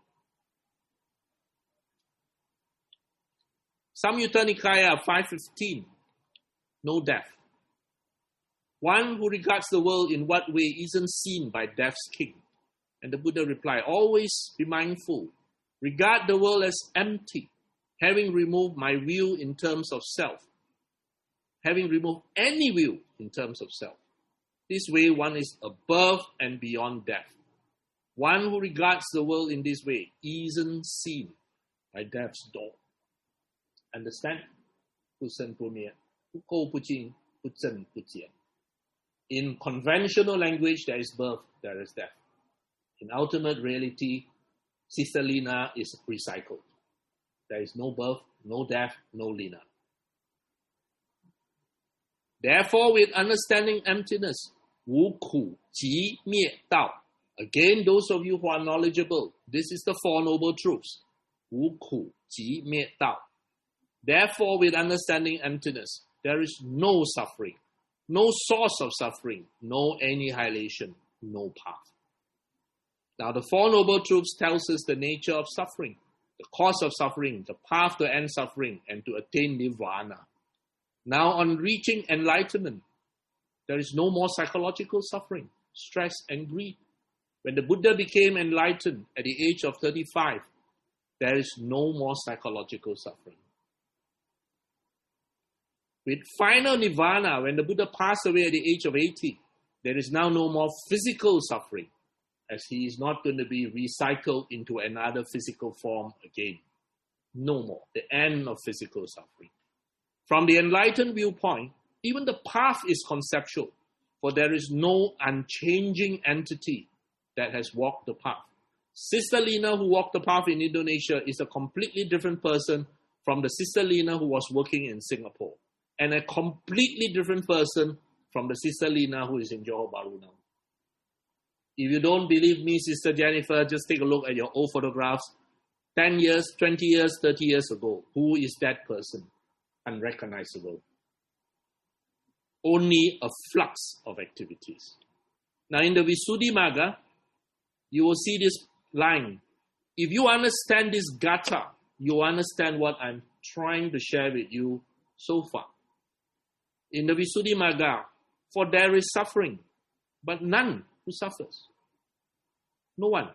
Samyutta Nikaya five fifteen, no death. One who regards the world in what way isn't seen by death's king. And the Buddha replied, always be mindful. Regard the world as empty, having removed my view in terms of self. Having removed any view in terms of self. This way one is above and beyond death. One who regards the world in this way isn't seen by death's door. Understand? 不生不灭, 不垢不净, 不增不减. In conventional language, there is birth, there is death. In ultimate reality, Sister Lina is recycled. There is no birth, no death, no Lina. Therefore, with understanding emptiness, 无苦集灭道. Again, those of you who are knowledgeable, this is the Four Noble Truths. 无苦集灭道. Therefore, with understanding emptiness, there is no suffering, no source of suffering, no annihilation, no path. Now, the Four Noble Truths tells us the nature of suffering, the cause of suffering, the path to end suffering, and to attain nirvana. Now, on reaching enlightenment, there is no more psychological suffering, stress, and greed. When the Buddha became enlightened at the age of thirty-five, there is no more psychological suffering. With final nirvana, when the Buddha passed away at the age of eighty, there is now no more physical suffering, as he is not going to be recycled into another physical form again. No more. The end of physical suffering. From the enlightened viewpoint, even the path is conceptual, for there is no unchanging entity that has walked the path. Sister Lina, who walked the path in Indonesia, is a completely different person from the Sister Lina who was working in Singapore, and a completely different person from the Sister Lina who is in Johor Bahru now. If you don't believe me, Sister Jennifer, just take a look at your old photographs. ten years, twenty years, thirty years ago. Who is that person? Unrecognizable. Only a flux of activities. Now in the Visuddhimagga, you will see this line. If you understand this gatha, you understand what I'm trying to share with you so far. In the Visuddhimagga, for there is suffering, but none who suffers. No one.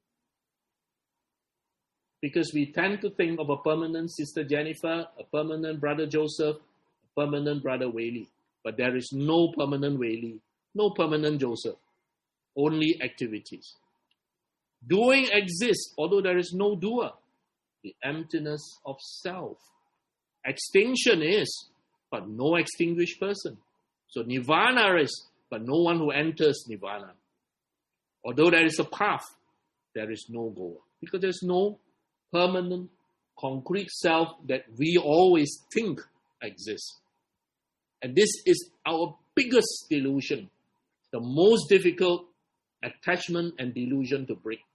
Because we tend to think of a permanent Sister Jennifer, a permanent Brother Joseph, a permanent Brother Whaley. But there is no permanent Whaley, no permanent Joseph. Only activities. Doing exists, although there is no doer. The emptiness of self. Extinction is, but no extinguished person. So Nirvana is, but no one who enters Nirvana. Although there is a path, there is no goer. Because there is no permanent, concrete self that we always think exists. And this is our biggest delusion, the most difficult attachment and delusion to break.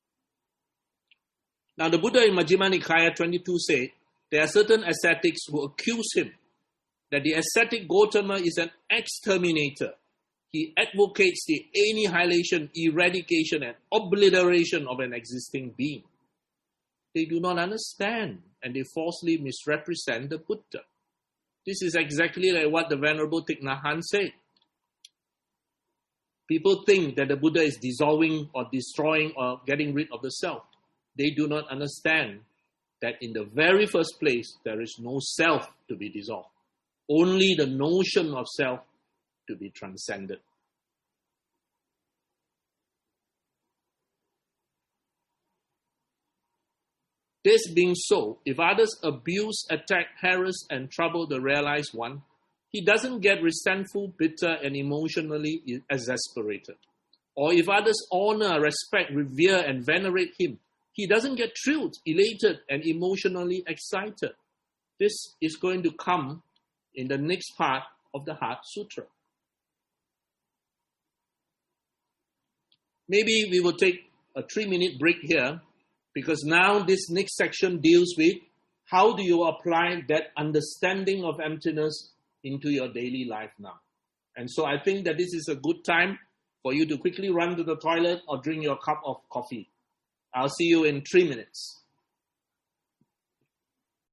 Now the Buddha in Majjhima Nikaya twenty-two said, there are certain ascetics who accuse him that the ascetic Gotama is an exterminator. He advocates the annihilation, eradication, and obliteration of an existing being. They do not understand, and they falsely misrepresent the Buddha. This is exactly like what the Venerable Thich Nhat Hanh said. People think that the Buddha is dissolving or destroying or getting rid of the self. They do not understand that in the very first place, there is no self to be dissolved. Only the notion of self to be transcended. This being so, if others abuse, attack, harass, and trouble the realized one, he doesn't get resentful, bitter, and emotionally exasperated. Or if others honor, respect, revere, and venerate him, he doesn't get thrilled, elated, and emotionally excited. This is going to come in the next part of the Heart Sutra. Maybe we will take a three-minute break here, because now this next section deals with how do you apply that understanding of emptiness into your daily life now. And so I think that this is a good time for you to quickly run to the toilet or drink your cup of coffee. I'll see you in three minutes.